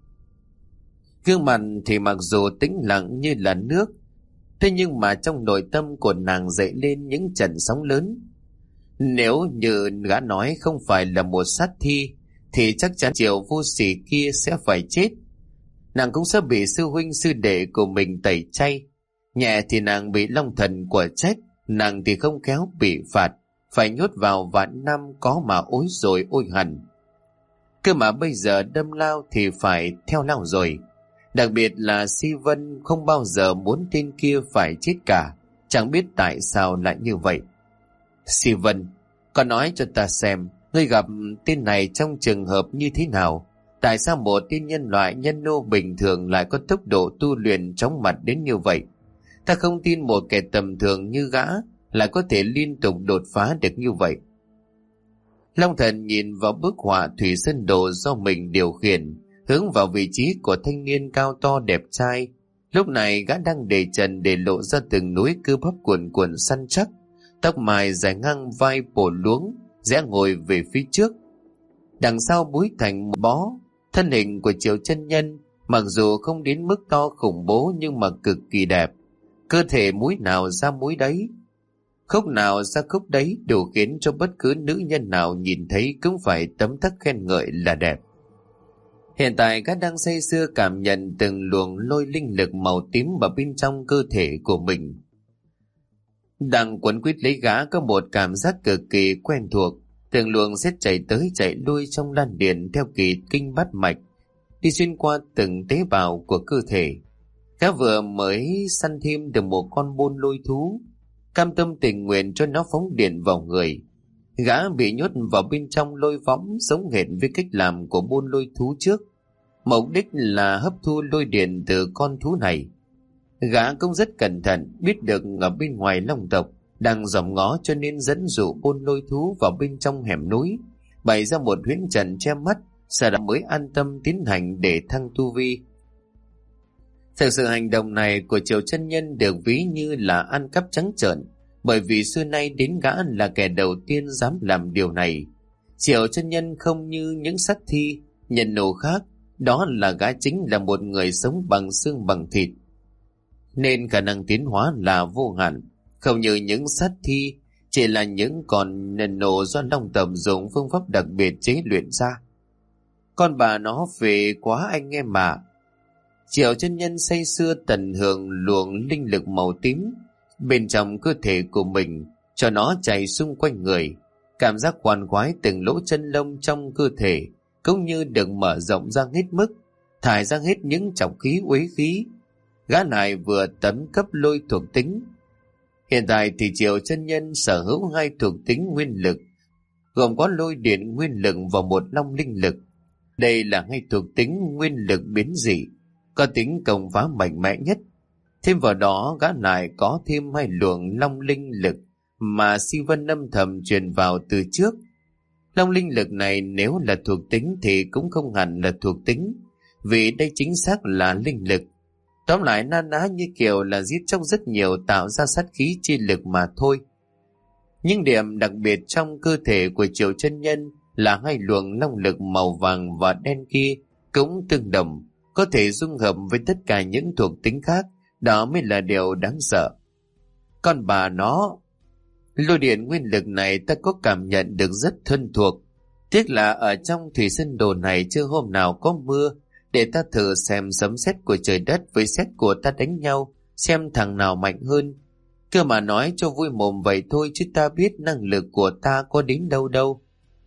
Gương mặt thì mặc dù tĩnh lặng như là nước, thế nhưng mà trong nội tâm của nàng dậy lên những trận sóng lớn. Nếu như gã nói không phải là một sát thi thì chắc chắn Triệu vô sỉ kia sẽ phải chết. Nàng cũng sẽ bị sư huynh sư đệ của mình tẩy chay. Nhẹ thì nàng bị Long Thần của trách, nàng thì không khéo bị phạt, phải nhốt vào vạn năm có mà ối rồi ôi hẳn. Cơ mà bây giờ đâm lao thì phải theo lao rồi. Đặc biệt là Si Vân không bao giờ muốn tên kia phải chết cả, chẳng biết tại sao lại như vậy. Si Vân, con nói cho ta xem, ngươi gặp tên này trong trường hợp như thế nào? Tại sao một tên nhân loại nhân nô bình thường lại có tốc độ tu luyện chóng mặt đến như vậy? Ta không tin một kẻ tầm thường như gã lại có thể liên tục đột phá được như vậy. Long Thần nhìn vào bức họa Thủy Sơn Đồ do mình điều khiển, hướng vào vị trí của thanh niên cao to đẹp trai, Lúc này gã đang để trần để lộ ra từng núi cơ bắp cuồn cuộn săn chắc, tóc mài dài ngang vai bổ luống, rẽ ngồi về phía trước. Đằng sau búi thành một bó, thân hình của Triệu Chân Nhân mặc dù không đến mức to khủng bố nhưng mà cực kỳ đẹp. Cơ thể múi nào ra múi đấy, khúc nào ra khúc đấy, đủ khiến cho bất cứ nữ nhân nào nhìn thấy cũng phải tấm tắc khen ngợi là đẹp. Hiện tại gã đang say sưa cảm nhận từng luồng lôi linh lực màu tím vào bên trong cơ thể của mình. Đang quấn quýt lấy gã có một cảm giác cực kỳ quen thuộc, từng luồng sẽ chạy tới chạy lui trong đan điền theo kỳ kinh bát mạch, đi xuyên qua từng tế bào của cơ thể. Gã vừa mới săn thêm được một con buôn lôi thú, cam tâm tình nguyện cho nó phóng điện vào người. Gã bị nhốt vào bên trong lôi võng giống hệt với cách làm của buôn lôi thú trước, mục đích là hấp thu lôi điện từ con thú này. Gã cũng rất cẩn thận, biết được ở bên ngoài long tộc đang dòm ngó, cho nên dẫn dụ buôn lôi thú vào bên trong hẻm núi, bày ra một huyễn trận che mắt, sau đó mới an tâm tiến hành để thăng tu vi. Thực sự hành động này của Triệu Chân Nhân được ví như là ăn cắp trắng trợn, bởi vì xưa nay đến gã là kẻ đầu tiên dám làm điều này. Triệu Chân Nhân không như những sát thi, nhân nô khác, đó là gã chính là một người sống bằng xương bằng thịt, nên khả năng tiến hóa là vô hạn, không như những sát thi chỉ là những con nhân nô do Long tộc dùng phương pháp đặc biệt chế luyện ra. Con bà nó về quá anh em mà. Triệu Chân Nhân say sưa tận hưởng luồng linh lực màu tím bên trong cơ thể của mình, cho nó chạy xung quanh người. Cảm giác khoan khoái từng lỗ chân lông trong cơ thể cũng như được mở rộng ra hết mức, thải ra hết những trọng khí uế khí. Gã này vừa tấn cấp lôi thuộc tính. Hiện tại thì Triệu Chân Nhân sở hữu hai thuộc tính nguyên lực, gồm có lôi điện nguyên lực và một long linh lực. Đây là hai thuộc tính nguyên lực biến dị, có tính công phá mạnh mẽ nhất. Thêm vào đó, gã này có thêm hai luồng long linh lực mà Si Vân âm thầm truyền vào từ trước. Long linh lực này nếu là thuộc tính thì cũng không hẳn là thuộc tính, vì đây chính xác là linh lực. Tóm lại na ná như kiểu là giết chóc rất nhiều, tạo ra sát khí chi lực mà thôi. Nhưng điểm đặc biệt trong cơ thể của Triệu Chân Nhân là hai luồng long lực màu vàng và đen kia cũng tương đồng, có thể dung hợp với tất cả những thuộc tính khác. Đó mới là điều đáng sợ. Con bà nó, lôi điện nguyên lực này ta có cảm nhận được rất thân thuộc. Tiếc là ở trong thủy sơn đồ này chưa hôm nào có mưa, để ta thử xem sấm sét của trời đất với sét của ta đánh nhau, xem thằng nào mạnh hơn. Cơ mà nói cho vui mồm vậy thôi, chứ ta biết năng lực của ta có đến đâu đâu.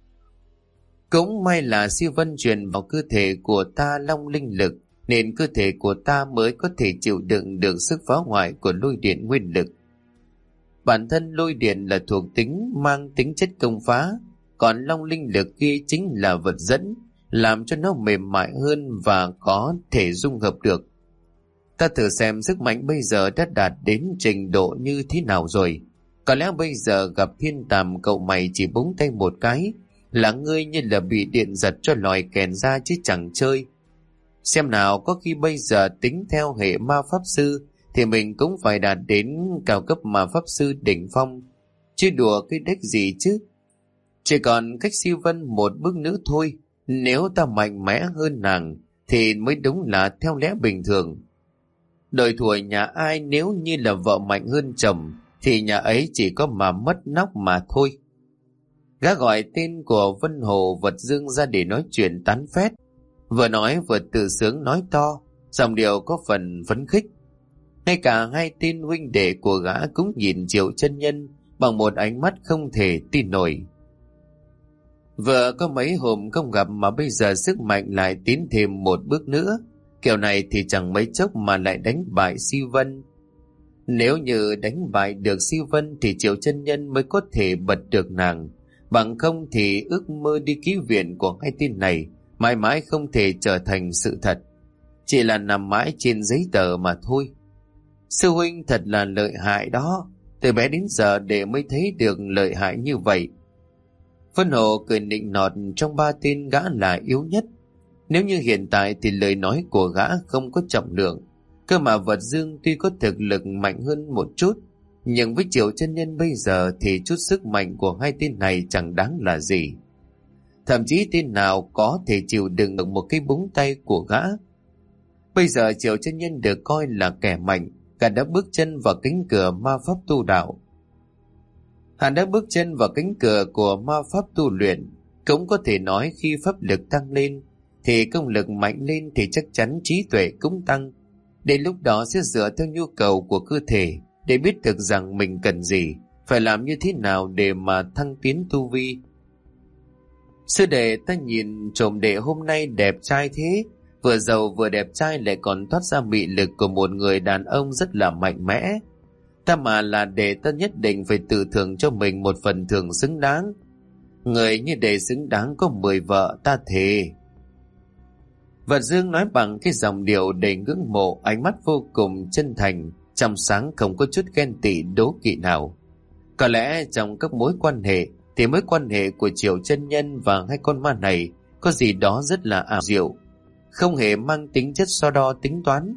Cũng may là Si Vân truyền vào cơ thể của ta long linh lực, nên cơ thể của ta mới có thể chịu đựng được sức phá hoại của lôi điện nguyên lực. Bản thân lôi điện là thuộc tính mang tính chất công phá, còn long linh lực kia chính là vật dẫn, làm cho nó mềm mại hơn và có thể dung hợp được. Ta thử xem sức mạnh bây giờ đã đạt đến trình độ như thế nào rồi. Có lẽ bây giờ gặp thiên tàm cậu mày chỉ búng tay một cái là ngươi như là bị điện giật cho lòi kèn ra chứ chẳng chơi. Xem nào, có khi bây giờ tính theo hệ ma pháp sư thì mình cũng phải đạt đến cao cấp ma pháp sư đỉnh phong, chứ đùa cái đếch gì chứ. Chỉ còn cách Si Vân một bước nữa thôi, nếu ta mạnh mẽ hơn nàng thì mới đúng là theo lẽ bình thường. Đời tuổi nhà ai nếu như là vợ mạnh hơn chồng thì nhà ấy chỉ có mà mất nóc mà thôi. Gã gọi tên của Vân Hồ Vật Dương ra để nói chuyện tán phét, vừa nói vừa tự sướng nói to, giọng điệu có phần phấn khích. Ngay cả hai tên huynh đệ của gã cũng nhìn Triệu Chân Nhân bằng một ánh mắt không thể tin nổi. Vừa có mấy hôm không gặp mà bây giờ sức mạnh lại tiến thêm một bước nữa, kiểu này thì chẳng mấy chốc mà lại đánh bại Si Vân. Nếu như đánh bại được Si Vân thì Triệu Chân Nhân mới có thể bật được nàng, bằng không thì ước mơ đi ký viện của hai tên này mãi mãi không thể trở thành sự thật, chỉ là nằm mãi trên giấy tờ mà thôi. Sư huynh thật là lợi hại đó, từ bé đến giờ để mới thấy được lợi hại như vậy. Vân Hồ cười nịnh nọt, trong ba tên gã là yếu nhất. Nếu như hiện tại thì lời nói của gã không có trọng lượng, Cơ mà vật dương tuy có thực lực mạnh hơn một chút, nhưng với Triệu chân nhân bây giờ thì chút sức mạnh của hai tên này chẳng đáng là gì. Thậm chí tên nào có thể chịu đựng được một cái búng tay của gã. Bây giờ Triệu chân nhân được coi là kẻ mạnh, gã đã bước chân vào cánh cửa ma pháp tu đạo. Hắn đã bước chân vào cánh cửa của ma pháp tu luyện. Cũng có thể nói khi pháp lực tăng lên thì công lực mạnh lên thì chắc chắn trí tuệ cũng tăng. Đến lúc đó sẽ dựa theo nhu cầu của cơ thể để biết được rằng mình cần gì, phải làm như thế nào để mà thăng tiến tu vi. Sư đệ, ta nhìn trộm đệ hôm nay đẹp trai thế, vừa giàu vừa đẹp trai lại còn thoát ra mị lực của một người đàn ông rất là mạnh mẽ. Ta mà là đệ, ta nhất định phải tự thưởng cho mình một phần thưởng xứng đáng. Người như đệ xứng đáng có mười vợ, ta thề. Vật Dương nói bằng cái giọng điệu đầy ngưỡng mộ, ánh mắt vô cùng chân thành, trong sáng không có chút ghen tị đố kỵ nào. Có lẽ trong các mối quan hệ thì mối quan hệ của Triệu chân nhân và hai con ma này có gì đó rất là ảo diệu, không hề mang tính chất so đo tính toán.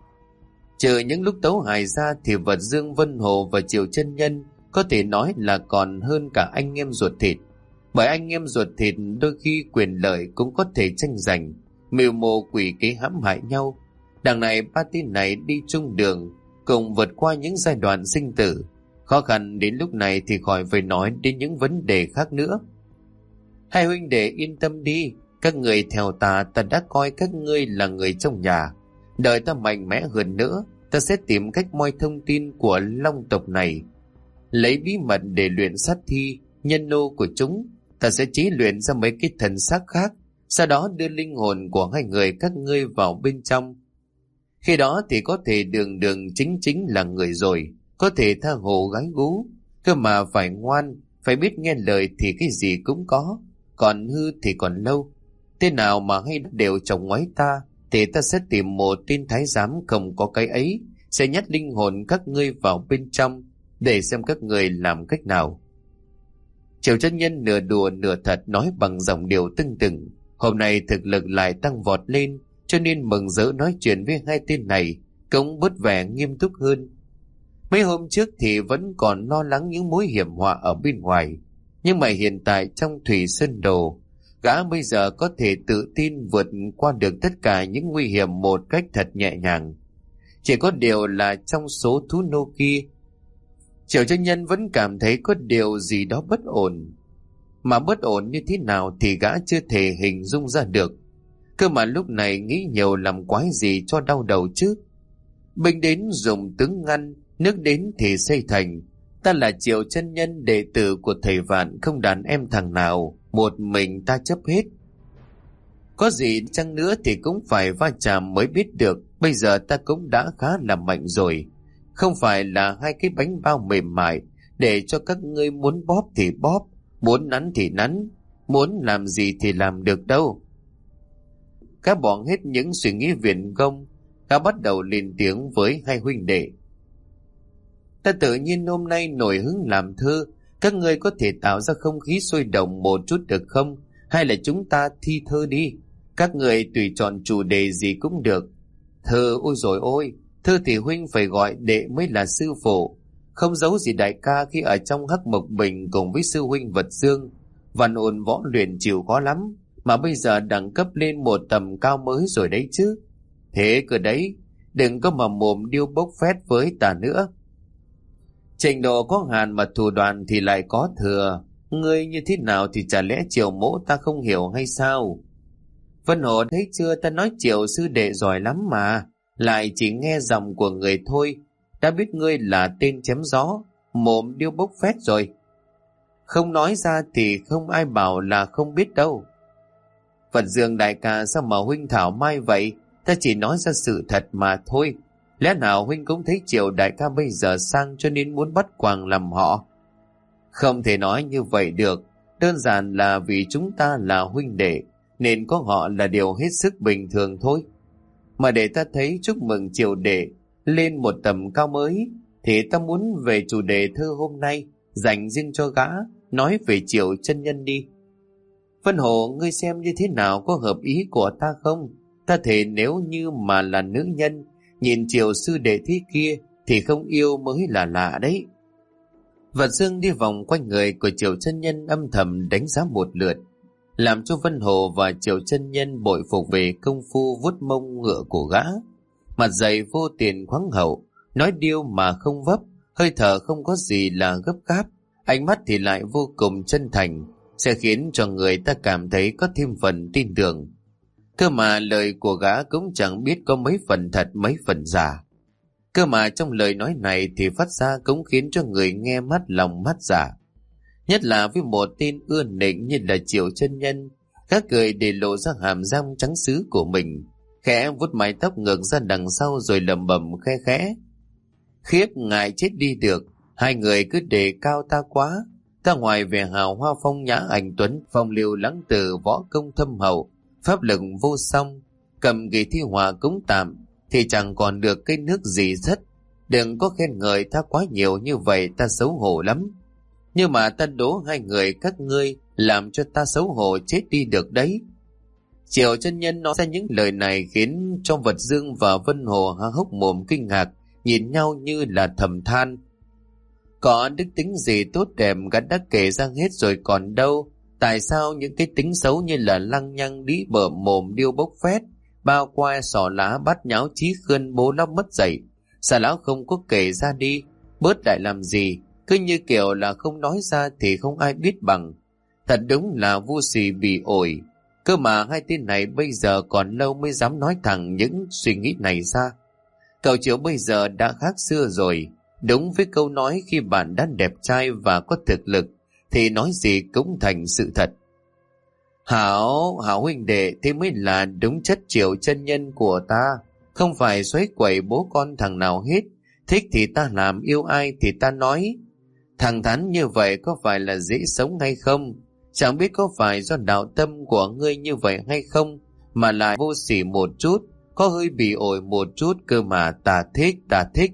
Trừ những lúc tấu hài ra thì Vật Dương, Vân Hồ và Triệu chân nhân có thể nói là còn hơn cả anh em ruột thịt. Bởi anh em ruột thịt đôi khi quyền lợi cũng có thể tranh giành, mưu mô quỷ kế hãm hại nhau. Đằng này ba tên này đi chung đường, cùng vượt qua những giai đoạn sinh tử. Khó khăn đến lúc này thì khỏi phải nói đến những vấn đề khác nữa. Hai huynh đệ yên tâm đi, các người theo ta, ta đã coi các ngươi là người trong nhà. Đợi ta mạnh mẽ hơn nữa, ta sẽ tìm cách moi thông tin của long tộc này, lấy bí mật để luyện sát thi, nhân nô của chúng. Ta sẽ chế luyện ra mấy cái thần xác khác, sau đó đưa linh hồn của hai người các ngươi vào bên trong. Khi đó thì có thể đường đường chính chính là người rồi, có thể tha hồ gái gú. Cơ mà phải ngoan, phải biết nghe lời thì cái gì cũng có, còn hư thì còn lâu. Tên nào mà hay đều chồng ngoáy ta thì ta sẽ tìm một tên thái giám không có cái ấy, sẽ nhét linh hồn các ngươi vào bên trong để xem các ngươi làm cách nào. Triệu chân nhân nửa đùa nửa thật nói bằng giọng điệu tưng tửng. Hôm nay thực lực lại tăng vọt lên, cho nên mừng rỡ nói chuyện với hai tên này cũng bớt vẻ nghiêm túc hơn. Mấy hôm trước thì vẫn còn lo lắng những mối hiểm họa ở bên ngoài, nhưng mà hiện tại trong Thủy Sơn Đồ, gã bây giờ có thể tự tin vượt qua được tất cả những nguy hiểm một cách thật nhẹ nhàng. Chỉ có điều là trong số thú nô kia, Triệu chân nhân vẫn cảm thấy có điều gì đó bất ổn. Mà bất ổn như thế nào thì gã chưa thể hình dung ra được. Cơ mà lúc này nghĩ nhiều làm quái gì cho đau đầu chứ. Binh đến dùng tướng ngăn, nước đến thì xây thành. Ta là Triệu chân nhân, đệ tử của thầy Vạn, không đàn em thằng nào, một mình ta chấp hết. Có gì chăng nữa thì cũng phải va chạm mới biết được. Bây giờ ta cũng đã khá là mạnh rồi, không phải là hai cái bánh bao mềm mại để cho các ngươi muốn bóp thì bóp, muốn nắn thì nắn, muốn làm gì thì làm được đâu. Gã bỏ hết những suy nghĩ viển vông, gã bắt đầu lên tiếng với hai huynh đệ. Ta tự nhiên hôm nay nổi hứng làm thơ, các ngươi có thể tạo ra không khí sôi động một chút được không? Hay là chúng ta thi thơ đi, các người tùy chọn chủ đề gì cũng được. Thơ, ôi rồi ôi, thơ thì huynh phải gọi đệ mới là sư phụ. Không giấu gì đại ca khi ở trong Hắc Mộc Bình cùng với sư huynh Vật Dương, văn ôn võ luyện chịu khó lắm, mà bây giờ đẳng cấp lên một tầm cao mới rồi đấy chứ. Thế cơ đấy, đừng có mà mồm điêu bốc phét với ta nữa. Trình độ có hạn mà thủ đoạn thì lại có thừa. Ngươi như thế nào thì chả lẽ Triệu mỗ ta không hiểu hay sao? Vân Hồ thấy chưa, ta nói Triệu sư đệ giỏi lắm mà, lại chỉ nghe giọng của người thôi đã biết ngươi là tên chém gió, mồm điêu bốc phét rồi. Không nói ra thì không ai bảo là không biết đâu. Phật Dương đại ca, sao mà huynh thảo mai vậy? Ta chỉ nói ra sự thật mà thôi. Lẽ nào huynh cũng thấy Triệu đại ca bây giờ sang cho nên muốn bắt quàng làm họ? Không thể nói như vậy được. Đơn giản là vì chúng ta là huynh đệ, nên có họ là điều hết sức bình thường thôi. Mà để ta thấy chúc mừng Triệu đệ lên một tầm cao mới, thì ta muốn về chủ đề thơ hôm nay dành riêng cho gã, nói về Triệu chân nhân đi. Vân Hồ, ngươi xem như thế nào, có hợp ý của ta không? Ta thể nếu như mà là nữ nhân nhìn Triệu sư đệ thế kia thì không yêu mới là lạ đấy. Vật Dương đi vòng quanh người của Triệu chân nhân âm thầm đánh giá một lượt, làm cho Vân Hồ và Triệu chân nhân bội phục về công phu vuốt mông ngựa của gã. Mặt dày vô tiền khoáng hậu, nói điêu mà không vấp, hơi thở không có gì là gấp gáp, ánh mắt thì lại vô cùng chân thành, sẽ khiến cho người ta cảm thấy có thêm phần tin tưởng. Cơ mà lời của gã cũng chẳng biết có mấy phần thật mấy phần giả. Cơ mà trong lời nói này thì phát ra cũng khiến cho người nghe mắt lòng mắt giả. Nhất là với một tên ưa nịnh như là Triệu chân nhân, gã cười để lộ ra hàm răng trắng sứ của mình, khẽ vuốt mái tóc ngược ra đằng sau rồi lẩm bẩm khe khẽ. Khiếp, ngài chết đi được, hai người cứ đề cao ta quá. Ta ngoài vẻ hào hoa phong nhã anh tuấn, phong lưu lãng tử, võ công thâm hậu, pháp lực vô song, cầm kỳ thi họa cũng tạm, thì chẳng còn được cái nước gì rất. Đừng có khen ngợi ta quá nhiều như vậy, ta xấu hổ lắm. Nhưng mà ta đố hai người các ngươi làm cho ta xấu hổ chết đi được đấy. Triệu chân nhân nói ra những lời này khiến cho Vật Dương và Vân Hồ há hốc mồm kinh ngạc, nhìn nhau như là thầm than. Có đức tính gì tốt đẹp gã đã kể ra hết rồi còn đâu. Tại sao những cái tính xấu như là lăng nhăng, đĩ bở mồm, điêu bốc phét, bao qua sỏ lá, bát nháo, chí khươn, bố lóc mất dạy, xà lão không có kể ra đi, bớt lại làm gì, cứ như kiểu là không nói ra thì không ai biết bằng. Thật đúng là vô sỉ bị ổi. Cơ mà hai tên này bây giờ còn lâu mới dám nói thẳng những suy nghĩ này ra. Cậu Triệu bây giờ đã khác xưa rồi. Đúng với câu nói khi bạn đã đẹp trai và có thực lực thì nói gì cũng thành sự thật. Hảo, Hảo huynh đệ, thế mới là đúng chất Triệu chân nhân của ta. Không phải xoáy quẩy bố con thằng nào hết. Thích thì ta làm, yêu ai thì ta nói. Thẳng thắn như vậy có phải là dễ sống hay không? Chẳng biết có phải do đạo tâm của ngươi như vậy hay không, mà lại vô sỉ một chút, có hơi bị ổi một chút cơ mà ta thích, ta thích.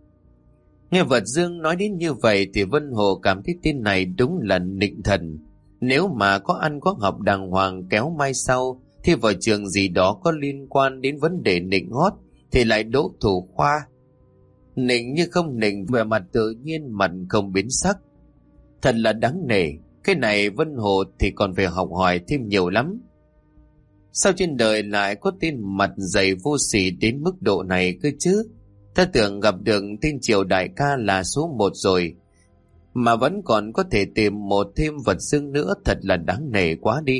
Nghe Vật Dương nói đến như vậy thì Vân Hồ cảm thấy tin này đúng là nịnh thần. Nếu mà có ăn có học đàng hoàng kéo mai sau thì vào trường gì đó có liên quan đến vấn đề nịnh hót thì lại đỗ thủ khoa. Nịnh như không nịnh, về mặt tự nhiên mặt không biến sắc. Thật là đáng nể. Cái này Vân Hồ thì còn phải học hỏi thêm nhiều lắm. Sao trên đời lại có tên mặt dày vô sỉ đến mức độ này cơ chứ? Ta tưởng gặp được tên Triệu đại ca là số một rồi, mà vẫn còn có thể tìm một thêm Vật Dương nữa, thật là đáng nể quá đi.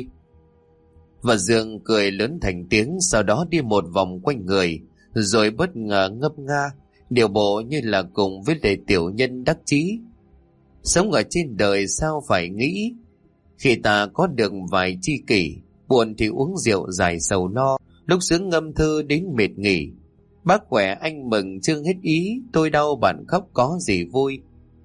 Vật Dương cười lớn thành tiếng, sau đó đi một vòng quanh người, rồi bất ngờ ngâm nga, điều bộ như là cùng với lệ tiểu nhân đắc chí. Sống ở trên đời sao phải nghĩ, khi ta có được vài tri kỷ, buồn thì uống rượu giải sầu lo, lúc sướng ngâm thơ đến mệt nghỉ. Bác khỏe anh mừng chương hết ý, tôi đau bạn khóc có gì vui.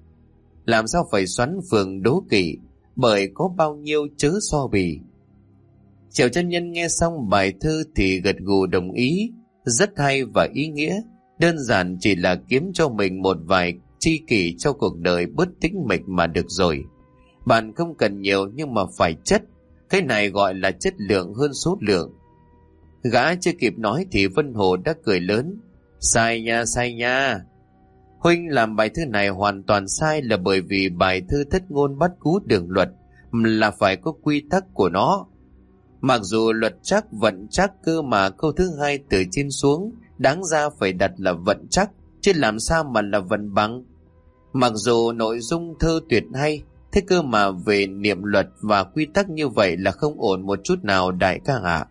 Làm sao phải xoắn phường đố kỵ, bởi có bao nhiêu chớ so bì. Triệu chân nhân nghe xong bài thơ thì gật gù đồng ý, rất hay và ý nghĩa, đơn giản chỉ là kiếm cho mình một vài tri kỷ cho cuộc đời bớt tĩnh mịch mà được rồi. Bạn không cần nhiều nhưng mà phải chất, cái này gọi là chất lượng hơn số lượng. Gã chưa kịp nói thì Vân Hồ đã cười lớn. Sai nha, sai nha. Huynh làm bài thơ này hoàn toàn sai là bởi vì bài thơ thất ngôn bắt cú đường luật là phải có quy tắc của nó. Mặc dù luật chắc vận chắc cơ mà câu thứ hai từ trên xuống đáng ra phải đặt là vận chắc, chứ làm sao mà là vận bằng. Mặc dù nội dung thơ tuyệt hay, thế cơ mà về niệm luật và quy tắc như vậy là không ổn một chút nào đại ca ạ.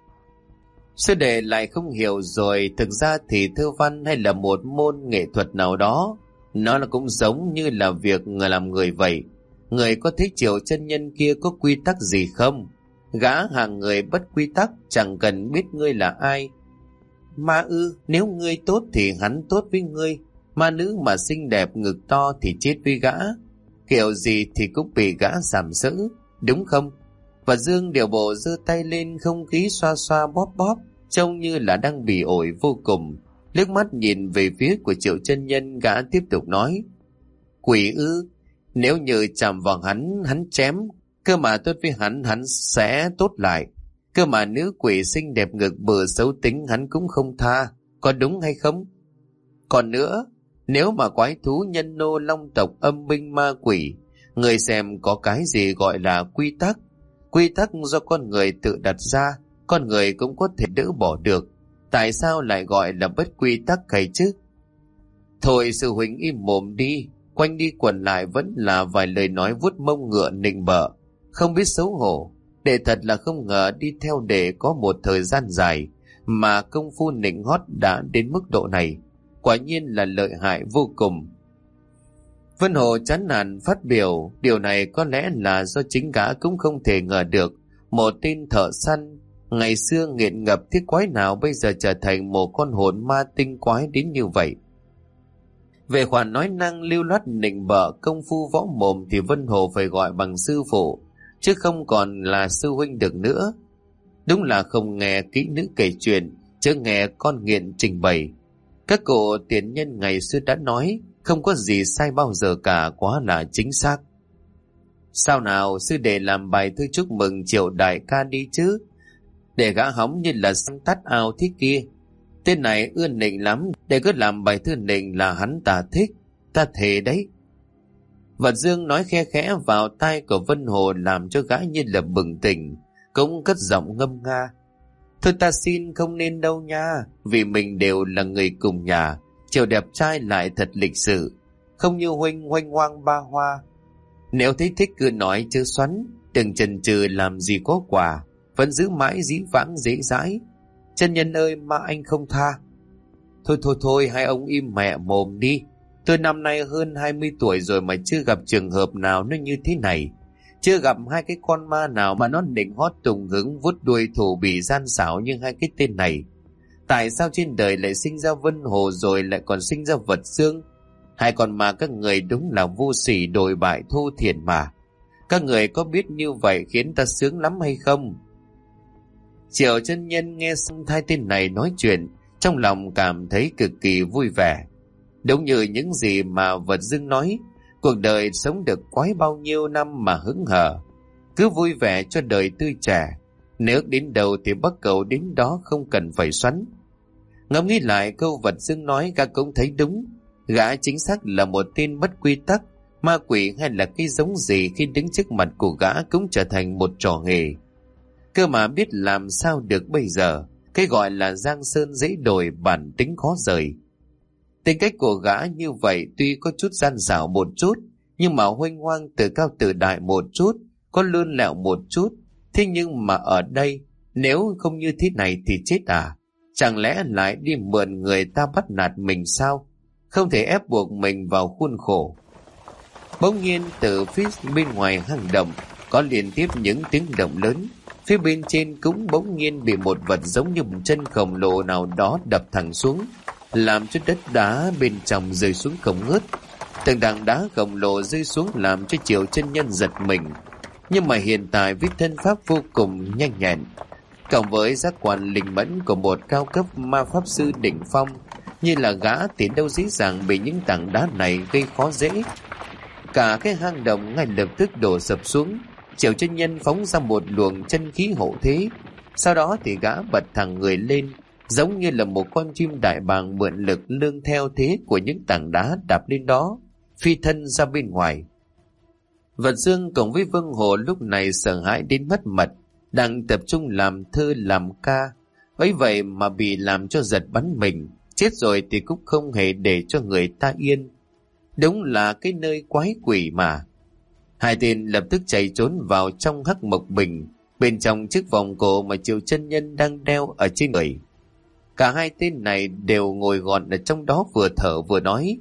Sư đệ lại không hiểu rồi, thực ra thì thơ văn hay là một môn nghệ thuật nào đó, nó là cũng giống như là việc người làm người vậy. Người có thấy Triệu chân nhân kia có quy tắc gì không? Gã hàng người bất quy tắc, chẳng cần biết ngươi là ai. Ma ư, nếu ngươi tốt thì hắn tốt với ngươi, ma nữ mà xinh đẹp ngực to thì chết với gã. Kiểu gì thì cũng bị gã sàm sỡ, đúng không? Và Dương điều bộ giơ tay lên, không khí xoa xoa bóp bóp, trông như là đang bị ổi vô cùng. Liếc mắt nhìn về phía của Triệu chân nhân, gã tiếp tục nói. Quỷ ư, nếu như chạm vào hắn, hắn chém, cơ mà tốt với hắn, hắn sẽ tốt lại. Cơ mà nữ quỷ xinh đẹp ngực bừa xấu tính hắn cũng không tha, có đúng hay không? Còn nữa, nếu mà quái thú nhân nô long tộc âm binh ma quỷ, người xem có cái gì gọi là quy tắc? Quy tắc do con người tự đặt ra, con người cũng có thể đỡ bỏ được. Tại sao lại gọi là bất quy tắc hay chứ? Thôi sư huynh im mồm đi, quanh đi quẩn lại vẫn là vài lời nói vuốt mông ngựa nịnh bợ, không biết xấu hổ. Để thật là không ngờ đi theo để có một thời gian dài mà công phu nịnh hót đã đến mức độ này, quả nhiên là lợi hại vô cùng. Vân Hồ chán nản phát biểu, điều này có lẽ là do chính gã cũng không thể ngờ được một tên thợ săn ngày xưa nghiện ngập thiết quái nào bây giờ trở thành một con hồn ma tinh quái đến như vậy. Về khoản nói năng lưu loát nịnh bợ công phu võ mồm thì Vân Hồ phải gọi bằng sư phụ, chứ không còn là sư huynh được nữa. Đúng là không nghe kỹ nữ kể chuyện, chứ nghe con nghiện trình bày. Các cụ tiền nhân ngày xưa đã nói, không có gì sai bao giờ cả, quá là chính xác. Sao nào sư đệ làm bài thư chúc mừng Triệu đại ca đi chứ, để gã hóng như là săn tắt ao thế kia. Tên này ưa nịnh lắm, để cứ làm bài thư nịnh là hắn ta thích, ta thề đấy. Vật Dương nói khe khẽ vào tai của Vân Hồ làm cho gã như là bừng tỉnh, cũng cất giọng ngâm nga. Thôi ta xin không nên đâu nha, vì mình đều là người cùng nhà, Triệu đẹp trai lại thật lịch sự, không như huynh hoanh hoang ba hoa. Nếu thấy thích cứ nói chứ xoắn, đừng chần chừ làm gì có quả, vẫn giữ mãi dĩ vãng dễ dãi. Chân nhân ơi mà anh không tha. Thôi thôi thôi, hai ông im mẹ mồm đi. Tôi năm nay hơn hai mươi tuổi rồi mà chưa gặp trường hợp nào nó như thế này. Chưa gặp hai cái con ma nào mà nó nịnh hót tùng hứng vuốt đuôi thủ bỉ gian xảo như hai cái tên này. Tại sao trên đời lại sinh ra Vân Hồ rồi lại còn sinh ra Vật Dương? Hai con ma các người đúng là vô sỉ đồi bại thô thiển mà. Các người có biết như vậy khiến ta sướng lắm hay không? Triệu chân nhân nghe xong hai tên này nói chuyện, trong lòng cảm thấy cực kỳ vui vẻ. Đúng như những gì mà Vật Dương nói, cuộc đời sống được quái bao nhiêu năm mà hững hờ, cứ vui vẻ cho đời tươi trẻ, nếu đến đâu thì bắt cầu đến đó, không cần phải xoắn. Ngẫm nghĩ lại câu Vật Dương nói, gã cũng thấy đúng. Gã chính xác là một tên bất quy tắc, ma quỷ hay là cái giống gì khi đứng trước mặt của gã cũng trở thành một trò hề. Cơ mà biết làm sao được bây giờ, cái gọi là giang sơn dễ đổi, bản tính khó rời. Tính cách của gã như vậy tuy có chút gian xảo một chút, nhưng mà huênh hoang từ cao từ đại một chút, có lươn lẹo một chút. Thế nhưng mà ở đây, nếu không như thế này thì chết à? Chẳng lẽ lại đi mượn người ta bắt nạt mình sao? Không thể ép buộc mình vào khuôn khổ. Bỗng nhiên từ phía bên ngoài hang động có liên tiếp những tiếng động lớn. Phía bên trên cũng bỗng nhiên bị một vật giống như một chân khổng lồ nào đó đập thẳng xuống, làm cho đất đá bên trong rơi xuống không ngớt. Từng đằng đá khổng lồ rơi xuống làm cho Triệu chân nhân giật mình. Nhưng mà hiện tại với thân pháp vô cùng nhanh nhẹn, cộng với giác quan linh mẫn của một cao cấp ma pháp sư đỉnh phong như là gã, thì đâu dễ dàng bị những tảng đá này gây khó dễ. Cả cái hang động ngay lập tức đổ sập xuống. Triệu chân nhân phóng ra một luồng chân khí hộ thế, sau đó thì gã bật thẳng người lên, giống như là một con chim đại bàng mượn lực lương theo thế của những tảng đá đạp lên đó, phi thân ra bên ngoài. Vật Dương cùng với Vương Hồ lúc này sợ hãi đến mất mật, đang tập trung làm thơ làm ca, ấy vậy mà bị làm cho giật bắn mình. Chết rồi thì cũng không hề để cho người ta yên. Đúng là cái nơi quái quỷ mà. Hai tên lập tức chạy trốn vào trong hắc mộc bình, bên trong chiếc vòng cổ mà Triệu chân nhân đang đeo ở trên người. Cả hai tên này đều ngồi gọn ở trong đó, vừa thở vừa nói.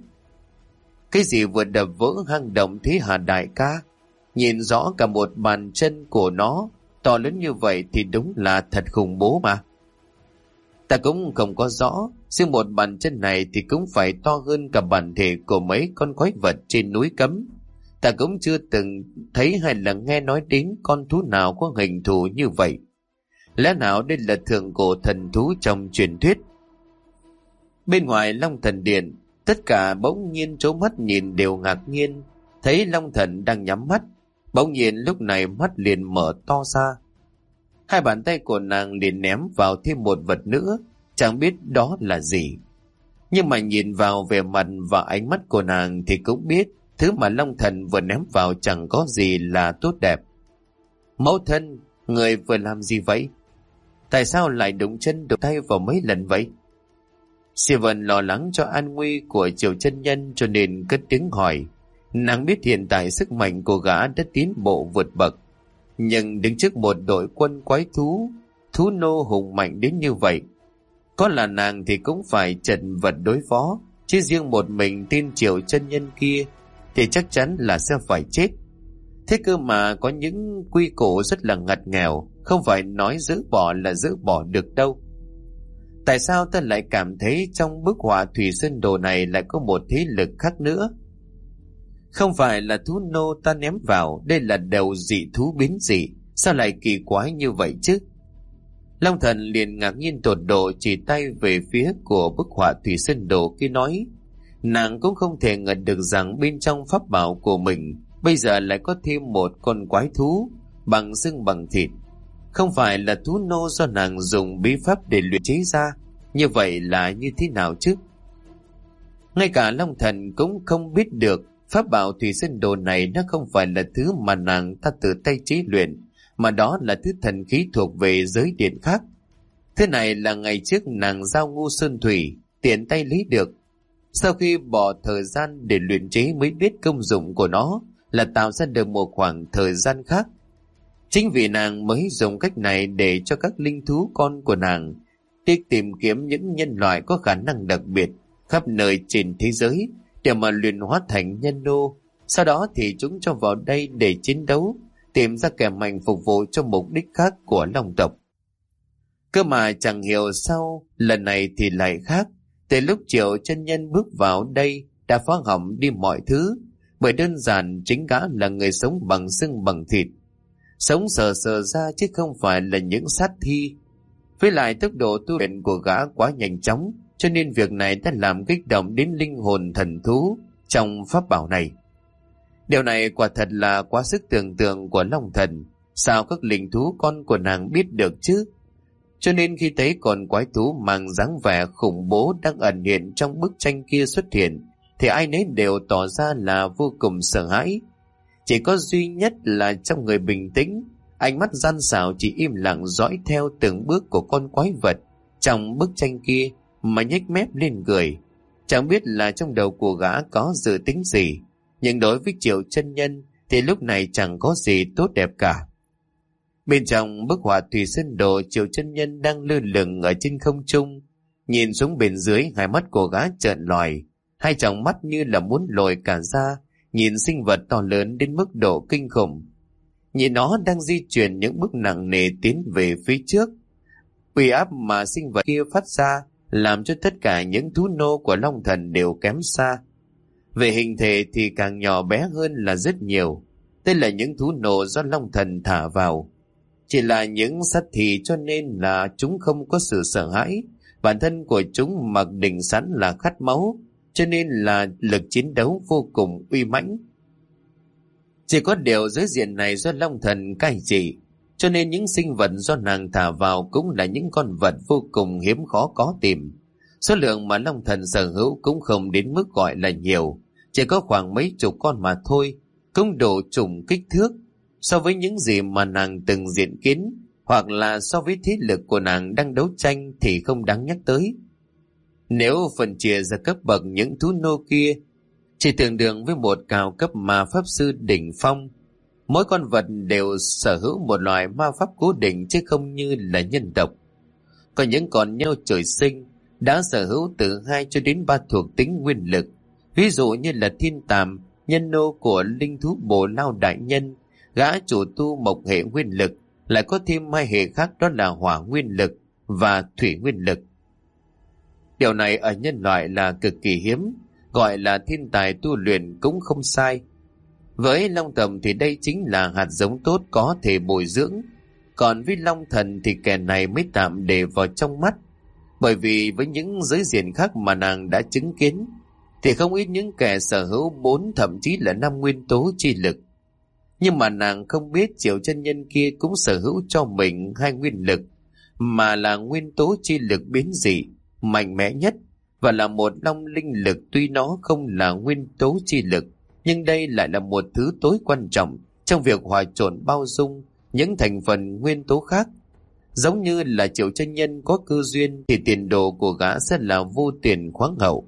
Cái gì vừa đập vỡ hang động thế hả đại ca? Nhìn rõ cả một bàn chân của nó, to lớn như vậy thì đúng là thật khủng bố mà. Ta cũng không có rõ, riêng một bàn chân này thì cũng phải to hơn cả bản thể của mấy con quái vật trên núi Cấm. Ta cũng chưa từng thấy hay là nghe nói đến con thú nào có hình thù như vậy. Lẽ nào đây là thượng cổ thần thú trong truyền thuyết? Bên ngoài Long Thần Điện, tất cả bỗng nhiên trố mắt nhìn đều ngạc nhiên, thấy Long Thần đang nhắm mắt, bỗng nhiên lúc này mắt liền mở to ra. Hai bàn tay của nàng liền ném vào thêm một vật nữa, chẳng biết đó là gì. Nhưng mà nhìn vào vẻ mặt và ánh mắt của nàng thì cũng biết thứ mà Long Thần vừa ném vào chẳng có gì là tốt đẹp. Mẫu thân, người vừa làm gì vậy? Tại sao lại đụng chân đụng tay vào mấy lần vậy? Steven lo lắng cho an nguy của Triệu chân nhân cho nên cất tiếng hỏi. Nàng biết hiện tại sức mạnh của gã đã tiến bộ vượt bậc, nhưng đứng trước một đội quân quái thú, thú nô hùng mạnh đến như vậy, có là nàng thì cũng phải chật vật đối phó, chứ riêng một mình tin Triệu chân nhân kia thì chắc chắn là sẽ phải chết. Thế cơ mà có những quy củ rất là ngặt nghèo, không phải nói dỡ bỏ là dỡ bỏ được đâu. Tại sao ta lại cảm thấy trong bức họa Thủy Sơn Đồ này lại có một thế lực khác nữa? Không phải là thú nô ta ném vào, đây là đầu dị thú biến dị, sao lại kỳ quái như vậy chứ? Long Thần liền ngạc nhiên tột độ, chỉ tay về phía của bức họa Thủy Sơn Đồ kia nói. Nàng cũng không thể ngờ được rằng bên trong pháp bảo của mình bây giờ lại có thêm một con quái thú bằng xương bằng thịt. Không phải là thú nô do nàng dùng bí pháp để luyện chế ra. Như vậy là như thế nào chứ? Ngay cả Long Thần cũng không biết được pháp bảo Thủy Sơn Đồ này nó không phải là thứ mà nàng ta tự tay chế luyện, mà đó là thứ thần khí thuộc về giới điện khác. Thế này là ngày trước nàng giao Ngu Sơn Thủy tiện tay lấy được. Sau khi bỏ thời gian để luyện chế mới biết công dụng của nó là tạo ra được một khoảng thời gian khác. Chính vì nàng mới dùng cách này để cho các linh thú con của nàng đi tìm kiếm những nhân loại có khả năng đặc biệt khắp nơi trên thế giới để mà luyện hóa thành nhân nô. Sau đó thì chúng cho vào đây để chiến đấu, tìm ra kẻ mạnh phục vụ cho mục đích khác của Long tộc. Cơ mà chẳng hiểu sao lần này thì lại khác. Từ lúc Triệu chân nhân bước vào đây đã phá hỏng đi mọi thứ, bởi đơn giản chính gã là người sống bằng xương bằng thịt, sống sờ sờ ra chứ không phải là những sát thi. Với lại tốc độ tu luyện của gã quá nhanh chóng, cho nên việc này đã làm kích động đến linh hồn thần thú trong pháp bảo này. Điều này quả thật là quá sức tưởng tượng của Long Thần. Sao các linh thú con của nàng biết được chứ? Cho nên khi thấy con quái thú mang dáng vẻ khủng bố đang ẩn hiện trong bức tranh kia xuất hiện, thì ai nấy đều tỏ ra là vô cùng sợ hãi. Chỉ có duy nhất là trong người bình tĩnh, ánh mắt gian xảo chỉ im lặng dõi theo từng bước của con quái vật trong bức tranh kia mà nhếch mép lên cười. Chẳng biết là trong đầu của gã có dự tính gì, nhưng đối với Triệu chân nhân thì lúc này chẳng có gì tốt đẹp cả. Bên trong bức họa Thủy Sơn Đồ, Triệu chân nhân đang lơ lửng ở trên không trung, nhìn xuống bên dưới, hai mắt của gã trợn lòi, hai tròng mắt như là muốn lồi cả ra, nhìn sinh vật to lớn đến mức độ kinh khủng. Nhìn nó đang di chuyển những bước nặng nề tiến về phía trước. Uy áp mà sinh vật kia phát ra làm cho tất cả những thú nô của Long Thần đều kém xa. Về hình thể thì càng nhỏ bé hơn là rất nhiều. Đây là những thú nô do Long Thần thả vào. Chỉ là những sát thị cho nên là chúng không có sự sợ hãi. Bản thân của chúng mặc định sẵn là khát máu, cho nên là lực chiến đấu vô cùng uy mãnh. Chỉ có điều giới diện này do Long Thần cai trị, cho nên những sinh vật do nàng thả vào cũng là những con vật vô cùng hiếm khó có tìm. Số lượng mà Long Thần sở hữu cũng không đến mức gọi là nhiều, chỉ có khoảng mấy chục con mà thôi, cũng đủ trùng kích thước. So với những gì mà nàng từng diện kiến, hoặc là so với thế lực của nàng đang đấu tranh thì không đáng nhắc tới. Nếu phần chia ra cấp bậc những thú nô kia, chỉ tương đương với một cao cấp ma pháp sư đỉnh phong. Mỗi con vật đều sở hữu một loại ma pháp cố định chứ không như là nhân tộc. Có những con nhau trời sinh đã sở hữu từ hai cho đến ba thuộc tính nguyên lực. Ví dụ như là thiên tàm, nhân nô của linh thú bồ lao đại nhân, gã chủ tu mộc hệ nguyên lực, lại có thêm hai hệ khác, đó là hỏa nguyên lực và thủy nguyên lực. Điều này ở nhân loại là cực kỳ hiếm, gọi là thiên tài tu luyện cũng không sai. Với Long Tầm thì đây chính là hạt giống tốt có thể bồi dưỡng, còn với Long Thần thì kẻ này mới tạm để vào trong mắt. Bởi vì với những giới diện khác mà nàng đã chứng kiến, thì không ít những kẻ sở hữu bốn thậm chí là năm nguyên tố chi lực. Nhưng mà nàng không biết Triệu chân nhân kia cũng sở hữu cho mình hai nguyên lực, mà là nguyên tố chi lực biến dị, mạnh mẽ nhất, và là một long linh lực. Tuy nó không là nguyên tố chi lực, nhưng đây lại là một thứ tối quan trọng trong việc hòa trộn bao dung những thành phần nguyên tố khác. Giống như là Triệu chân nhân có cơ duyên thì tiền đồ của gã sẽ là vô tiền khoáng hậu.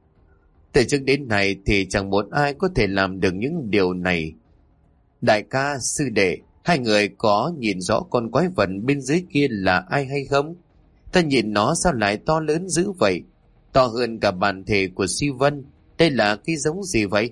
Từ trước đến nay thì chẳng một ai có thể làm được những điều này. Đại ca, sư đệ, hai người có nhìn rõ con quái vật bên dưới kia là ai hay không? Ta nhìn nó sao lại to lớn dữ vậy? To hơn cả bản thể của Si Vân. Đây là cái giống gì vậy?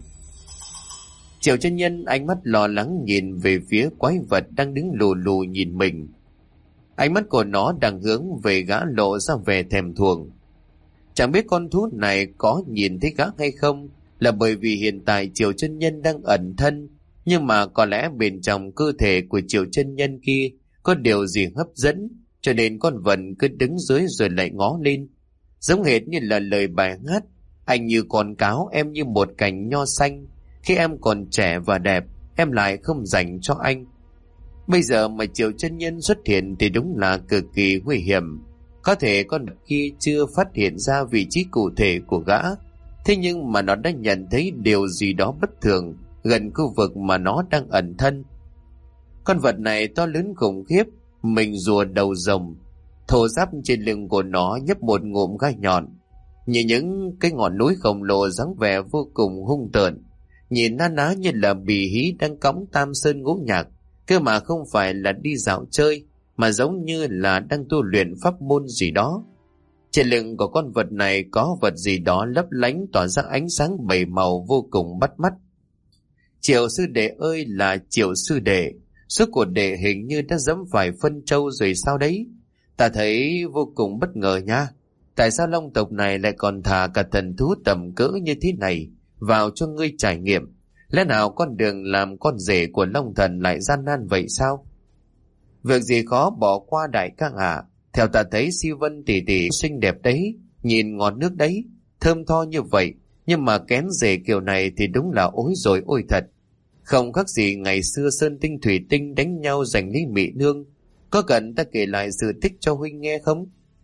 Triệu chân nhân ánh mắt lo lắng nhìn về phía quái vật đang đứng lù lù nhìn mình. Ánh mắt của nó đang hướng về gã, lộ ra vẻ thèm thuồng. Chẳng biết con thú này có nhìn thấy gã hay không, là bởi vì hiện tại Triệu chân nhân đang ẩn thân, nhưng mà có lẽ bên trong cơ thể của Triệu chân nhân kia có điều gì hấp dẫn, cho nên con vật cứ đứng dưới rồi lại ngó lên. Giống hệt như là lời bài hát: anh như con cáo, em như một cành nho xanh, khi em còn trẻ và đẹp, em lại không dành cho anh. Bây giờ mà Triệu chân nhân xuất hiện thì đúng là cực kỳ nguy hiểm. Có thể con vật kia chưa phát hiện ra vị trí cụ thể của gã, thế nhưng mà nó đã nhận thấy điều gì đó bất thường gần khu vực mà nó đang ẩn thân. Con vật này to lớn khủng khiếp, mình rùa đầu rồng, thô ráp trên lưng của nó nhấp một ngụm gai nhọn, như những cái ngọn núi khổng lồ, dáng vẻ vô cùng hung tợn, nhìn na ná như là bì hí đang cõng tam sơn ngũ nhạc, cơ mà không phải là đi dạo chơi, mà giống như là đang tu luyện pháp môn gì đó. Trên lưng của con vật này có vật gì đó lấp lánh, tỏa ra ánh sáng bảy màu vô cùng bắt mắt. Triệu sư đệ ơi là Triệu sư đệ, suốt của đệ hình như đã dẫm phải phân trâu rồi sao đấy? Ta thấy vô cùng bất ngờ nha. Tại sao long tộc này lại còn thả cả thần thú tầm cỡ như thế này vào cho ngươi trải nghiệm? Lẽ nào con đường làm con rể của long thần lại gian nan vậy sao? Việc gì khó bỏ qua đại ca ạ. Theo ta thấy Si Vân tỷ tỷ xinh đẹp đấy, nhìn ngọt nước đấy, thơm tho như vậy, nhưng mà kén rể kiểu này thì đúng là ối rồi ôi thật. Không khác gì ngày xưa Sơn Tinh Thủy Tinh đánh nhau giành lấy Mị Nương. Có cần ta kể lại sự tích cho huynh nghe không?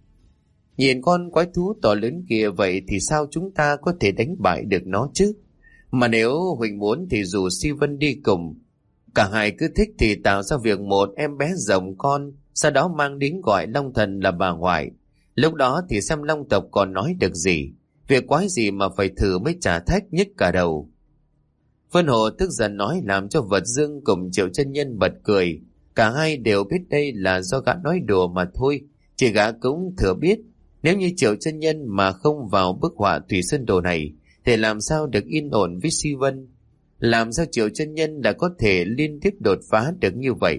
Nhìn con quái thú to lớn kia vậy thì sao chúng ta có thể đánh bại được nó chứ? Mà nếu huynh muốn thì dù Si Vân đi cùng. Cả hai cứ thích thì tạo ra việc một em bé rồng con, sau đó mang đến gọi Long Thần là bà ngoại. Lúc đó thì xem Long tộc còn nói được gì. Việc quái gì mà phải thử mới trả thách, nhức cả đầu. Vân Hồ tức giận nói làm cho Vật Dương cùng Triệu chân nhân bật cười. Cả hai đều biết đây là do gã nói đùa mà thôi. Chỉ gã cũng thừa biết, nếu như Triệu chân nhân mà không vào bức họa Thủy Sơn Đồ này thì làm sao được yên ổn với Si Vân? Làm sao Triệu chân nhân đã có thể liên tiếp đột phá được như vậy?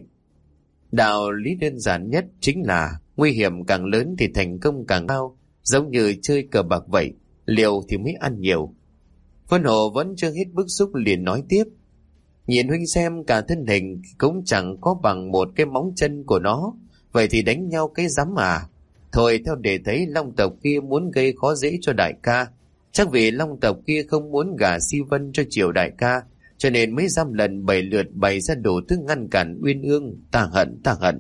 Đạo lý đơn giản nhất chính là nguy hiểm càng lớn thì thành công càng cao, giống như chơi cờ bạc vậy, liều thì mới ăn nhiều. Vân Hồ vẫn chưa hết bức xúc liền nói tiếp: nhìn huynh xem, cả thân hình cũng chẳng có bằng một cái móng chân của nó, vậy thì đánh nhau cái dám à? Thôi theo để thấy Long tộc kia muốn gây khó dễ cho đại ca. Chắc vì Long tộc kia không muốn gả Si Vân cho Triệu đại ca, cho nên mới dăm lần bảy lượt bày ra đủ thứ ngăn cản uyên ương. Ta hận, ta hận.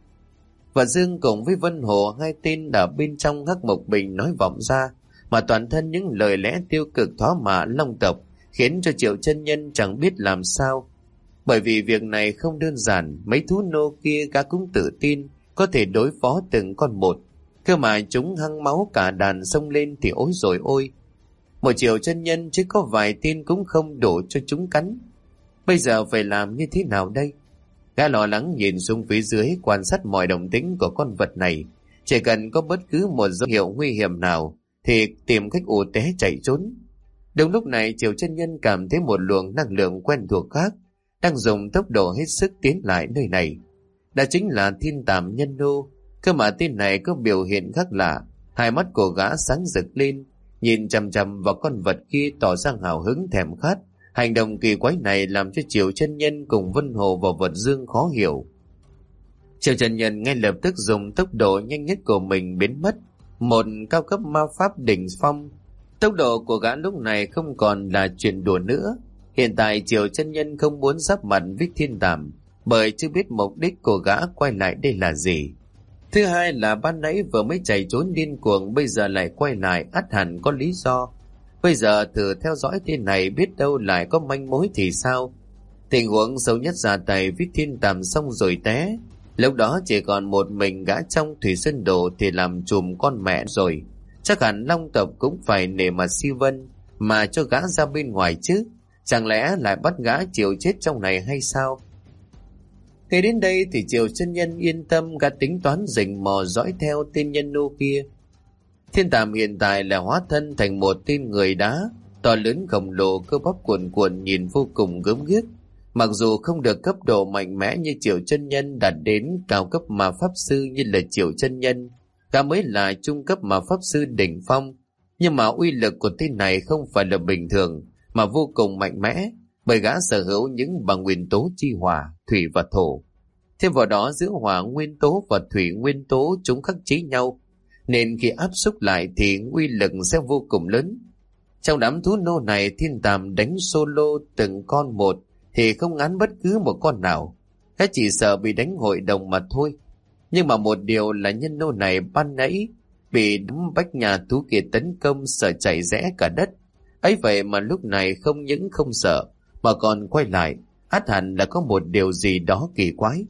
Và Dương cùng với Vân Hồ, hai tên ở bên trong Hắc Mộc Bình nói vọng ra, mà toàn thân những lời lẽ tiêu cực thóa mạ Long tộc, khiến cho Triệu chân nhân chẳng biết làm sao. Bởi vì việc này không đơn giản, mấy thú nô kia gã cũng tự tin có thể đối phó từng con một, cơ mà chúng hăng máu cả đàn xông lên thì ối rồi ôi. Một Triệu chân nhân chứ có vài tên cũng không đủ cho chúng cắn. Bây giờ phải làm như thế nào đây? Gã lo lắng nhìn xuống phía dưới, quan sát mọi động tĩnh của con vật này. Chỉ cần có bất cứ một dấu hiệu nguy hiểm nào thì tìm cách ù té chạy trốn. Đúng lúc này Triệu chân nhân cảm thấy một luồng năng lượng quen thuộc khác đang dùng tốc độ hết sức tiến lại nơi này. Đó chính là Thiên Tàm Nhân Nô. Cơ mà tên này có biểu hiện khác lạ. Hai mắt của gã sáng rực lên, nhìn chằm chằm vào con vật kia tỏ ra hào hứng thèm khát. Hành động kỳ quái này làm cho Triệu chân nhân cùng Vân Hồ và Vật Dương khó hiểu. Triệu chân nhân ngay lập tức dùng tốc độ nhanh nhất của mình biến mất, một cao cấp ma pháp đỉnh phong. Tốc độ của gã lúc này không còn là chuyện đùa nữa. Hiện tại Triệu chân nhân không muốn giáp mặt với Thiên Tàm, bởi chưa biết mục đích của gã quay lại đây là gì. Thứ hai là ban nãy vừa mới chạy trốn điên cuồng, bây giờ lại quay lại, ắt hẳn có lý do. Bây giờ thử theo dõi tên này, biết đâu lại có manh mối thì sao. Tình huống xấu nhất ra tay với Thiên Tàm xong rồi té. Lúc đó chỉ còn một mình gã trong Thủy Sơn Đồ thì làm chùm con mẹ rồi. Chắc hẳn Long tộc cũng phải nể mặt Si Vân mà cho gã ra bên ngoài chứ. Chẳng lẽ lại bắt gã chịu chết trong này hay sao? Thế đến đây thì Triệu chân nhân yên tâm, gã tính toán rình mò dõi theo tên nhân nô kia. Thiên Tàm hiện tại là hóa thân thành một tên người đá, to lớn khổng lồ, cơ bắp cuồn cuộn, nhìn vô cùng gớm ghiếc. Mặc dù không được cấp độ mạnh mẽ như Triệu chân nhân, đạt đến cao cấp mà pháp sư như là Triệu chân nhân, gã mới là trung cấp mà pháp sư đỉnh phong, nhưng mà uy lực của tên này không phải là bình thường mà vô cùng mạnh mẽ, bởi gã sở hữu những bằng nguyên tố chi hỏa, thủy và thổ. Thêm vào đó giữa hỏa nguyên tố và thủy nguyên tố chúng khắc chế nhau, nên khi áp xúc lại thì uy lực sẽ vô cùng lớn. Trong đám thú nô này, Thiên Tàm đánh solo từng con một thì không ngán bất cứ một con nào, gã chỉ sợ bị đánh hội đồng mà thôi. Nhưng mà một điều là nhân nô này ban nãy bị đám bách nhà thú kia tấn công, sợ chạy rẽ cả đất. Ấy vậy mà lúc này không những không sợ mà còn quay lại, ắt hẳn là có một điều gì đó kỳ quái.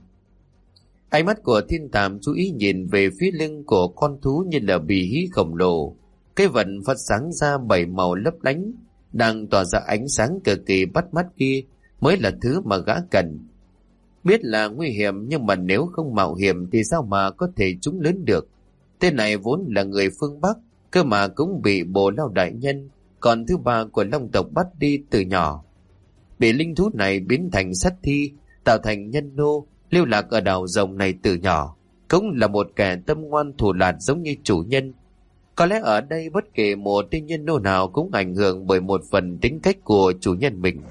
Ánh mắt của Thiên Tàm chú ý nhìn về phía lưng của con thú như là bì hí khổng lồ. Cái vật phát sáng ra bảy màu lấp lánh, đang tỏa ra ánh sáng cực kỳ bắt mắt kia mới là thứ mà gã cần. Biết là nguy hiểm, nhưng mà nếu không mạo hiểm thì sao mà có thể trúng lớn được. Tên này vốn là người phương Bắc, cơ mà cũng bị Bồ Lao đại nhân, còn thứ ba của Long tộc bắt đi từ nhỏ. Bị linh thú này biến thành sát thi, tạo thành nhân nô, lưu lạc ở đảo rồng này từ nhỏ, cũng là một kẻ tâm ngoan thủ lạt giống như chủ nhân. Có lẽ ở đây bất kể một tên nhân nô nào cũng ảnh hưởng bởi một phần tính cách của chủ nhân mình.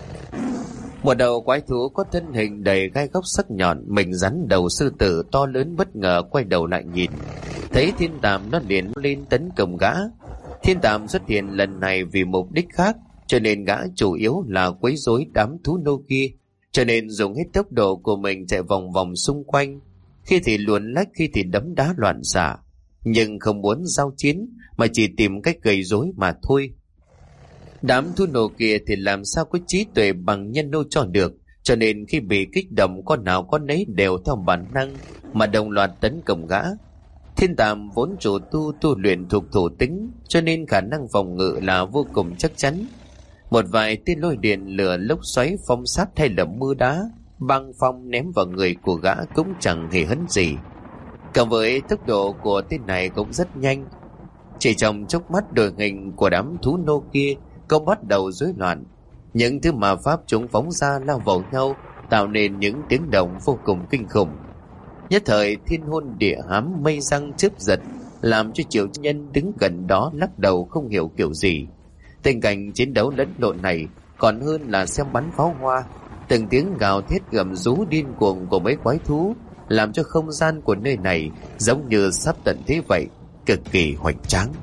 Một đầu quái thú có thân hình đầy gai góc sắc nhọn, mình rắn đầu sư tử to lớn bất ngờ quay đầu lại nhìn, thấy Thiên Tàm nó liền lên tấn công gã. Thiên Tàm xuất hiện lần này vì mục đích khác, cho nên gã chủ yếu là quấy rối đám thú nô kia, cho nên dùng hết tốc độ của mình chạy vòng vòng xung quanh, khi thì luồn lách, khi thì đấm đá loạn xạ, nhưng không muốn giao chiến mà chỉ tìm cách gây rối mà thôi. Đám thú nô kia thì làm sao có trí tuệ bằng nhân nô cho được, cho nên khi bị kích động, con nào con nấy đều theo bản năng mà đồng loạt tấn công gã. Thiên Tàm vốn chủ tu tu luyện thuộc thổ tính, cho nên khả năng phòng ngự là vô cùng chắc chắn. Một vài tia lôi điện, lửa, lốc xoáy, phong sát hay là mưa đá, băng phong ném vào người của gã cũng chẳng hề hấn gì. Cộng với tốc độ của tên này cũng rất nhanh, chỉ trong chốc mắt đội hình của đám thú nô kia cũng bắt đầu rối loạn. Những thứ mà pháp chúng phóng ra lao vào nhau, tạo nên những tiếng động vô cùng kinh khủng. Nhất thời thiên hôn địa ám, mây răng chớp giật, làm cho Triệu Nhân đứng gần đó lắc đầu không hiểu kiểu gì. Tình cảnh chiến đấu lẫn lộn này còn hơn là xem bắn pháo hoa. Từng tiếng gào thét gầm rú điên cuồng của mấy quái thú làm cho không gian của nơi này giống như sắp tận thế vậy, cực kỳ hoành tráng.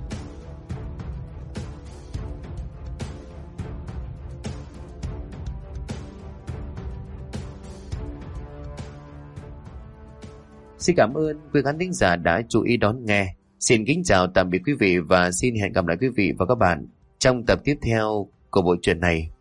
Xin cảm ơn quý khán thính giả đã chú ý đón nghe. Xin kính chào tạm biệt quý vị và xin hẹn gặp lại quý vị và các bạn trong tập tiếp theo của bộ truyện này.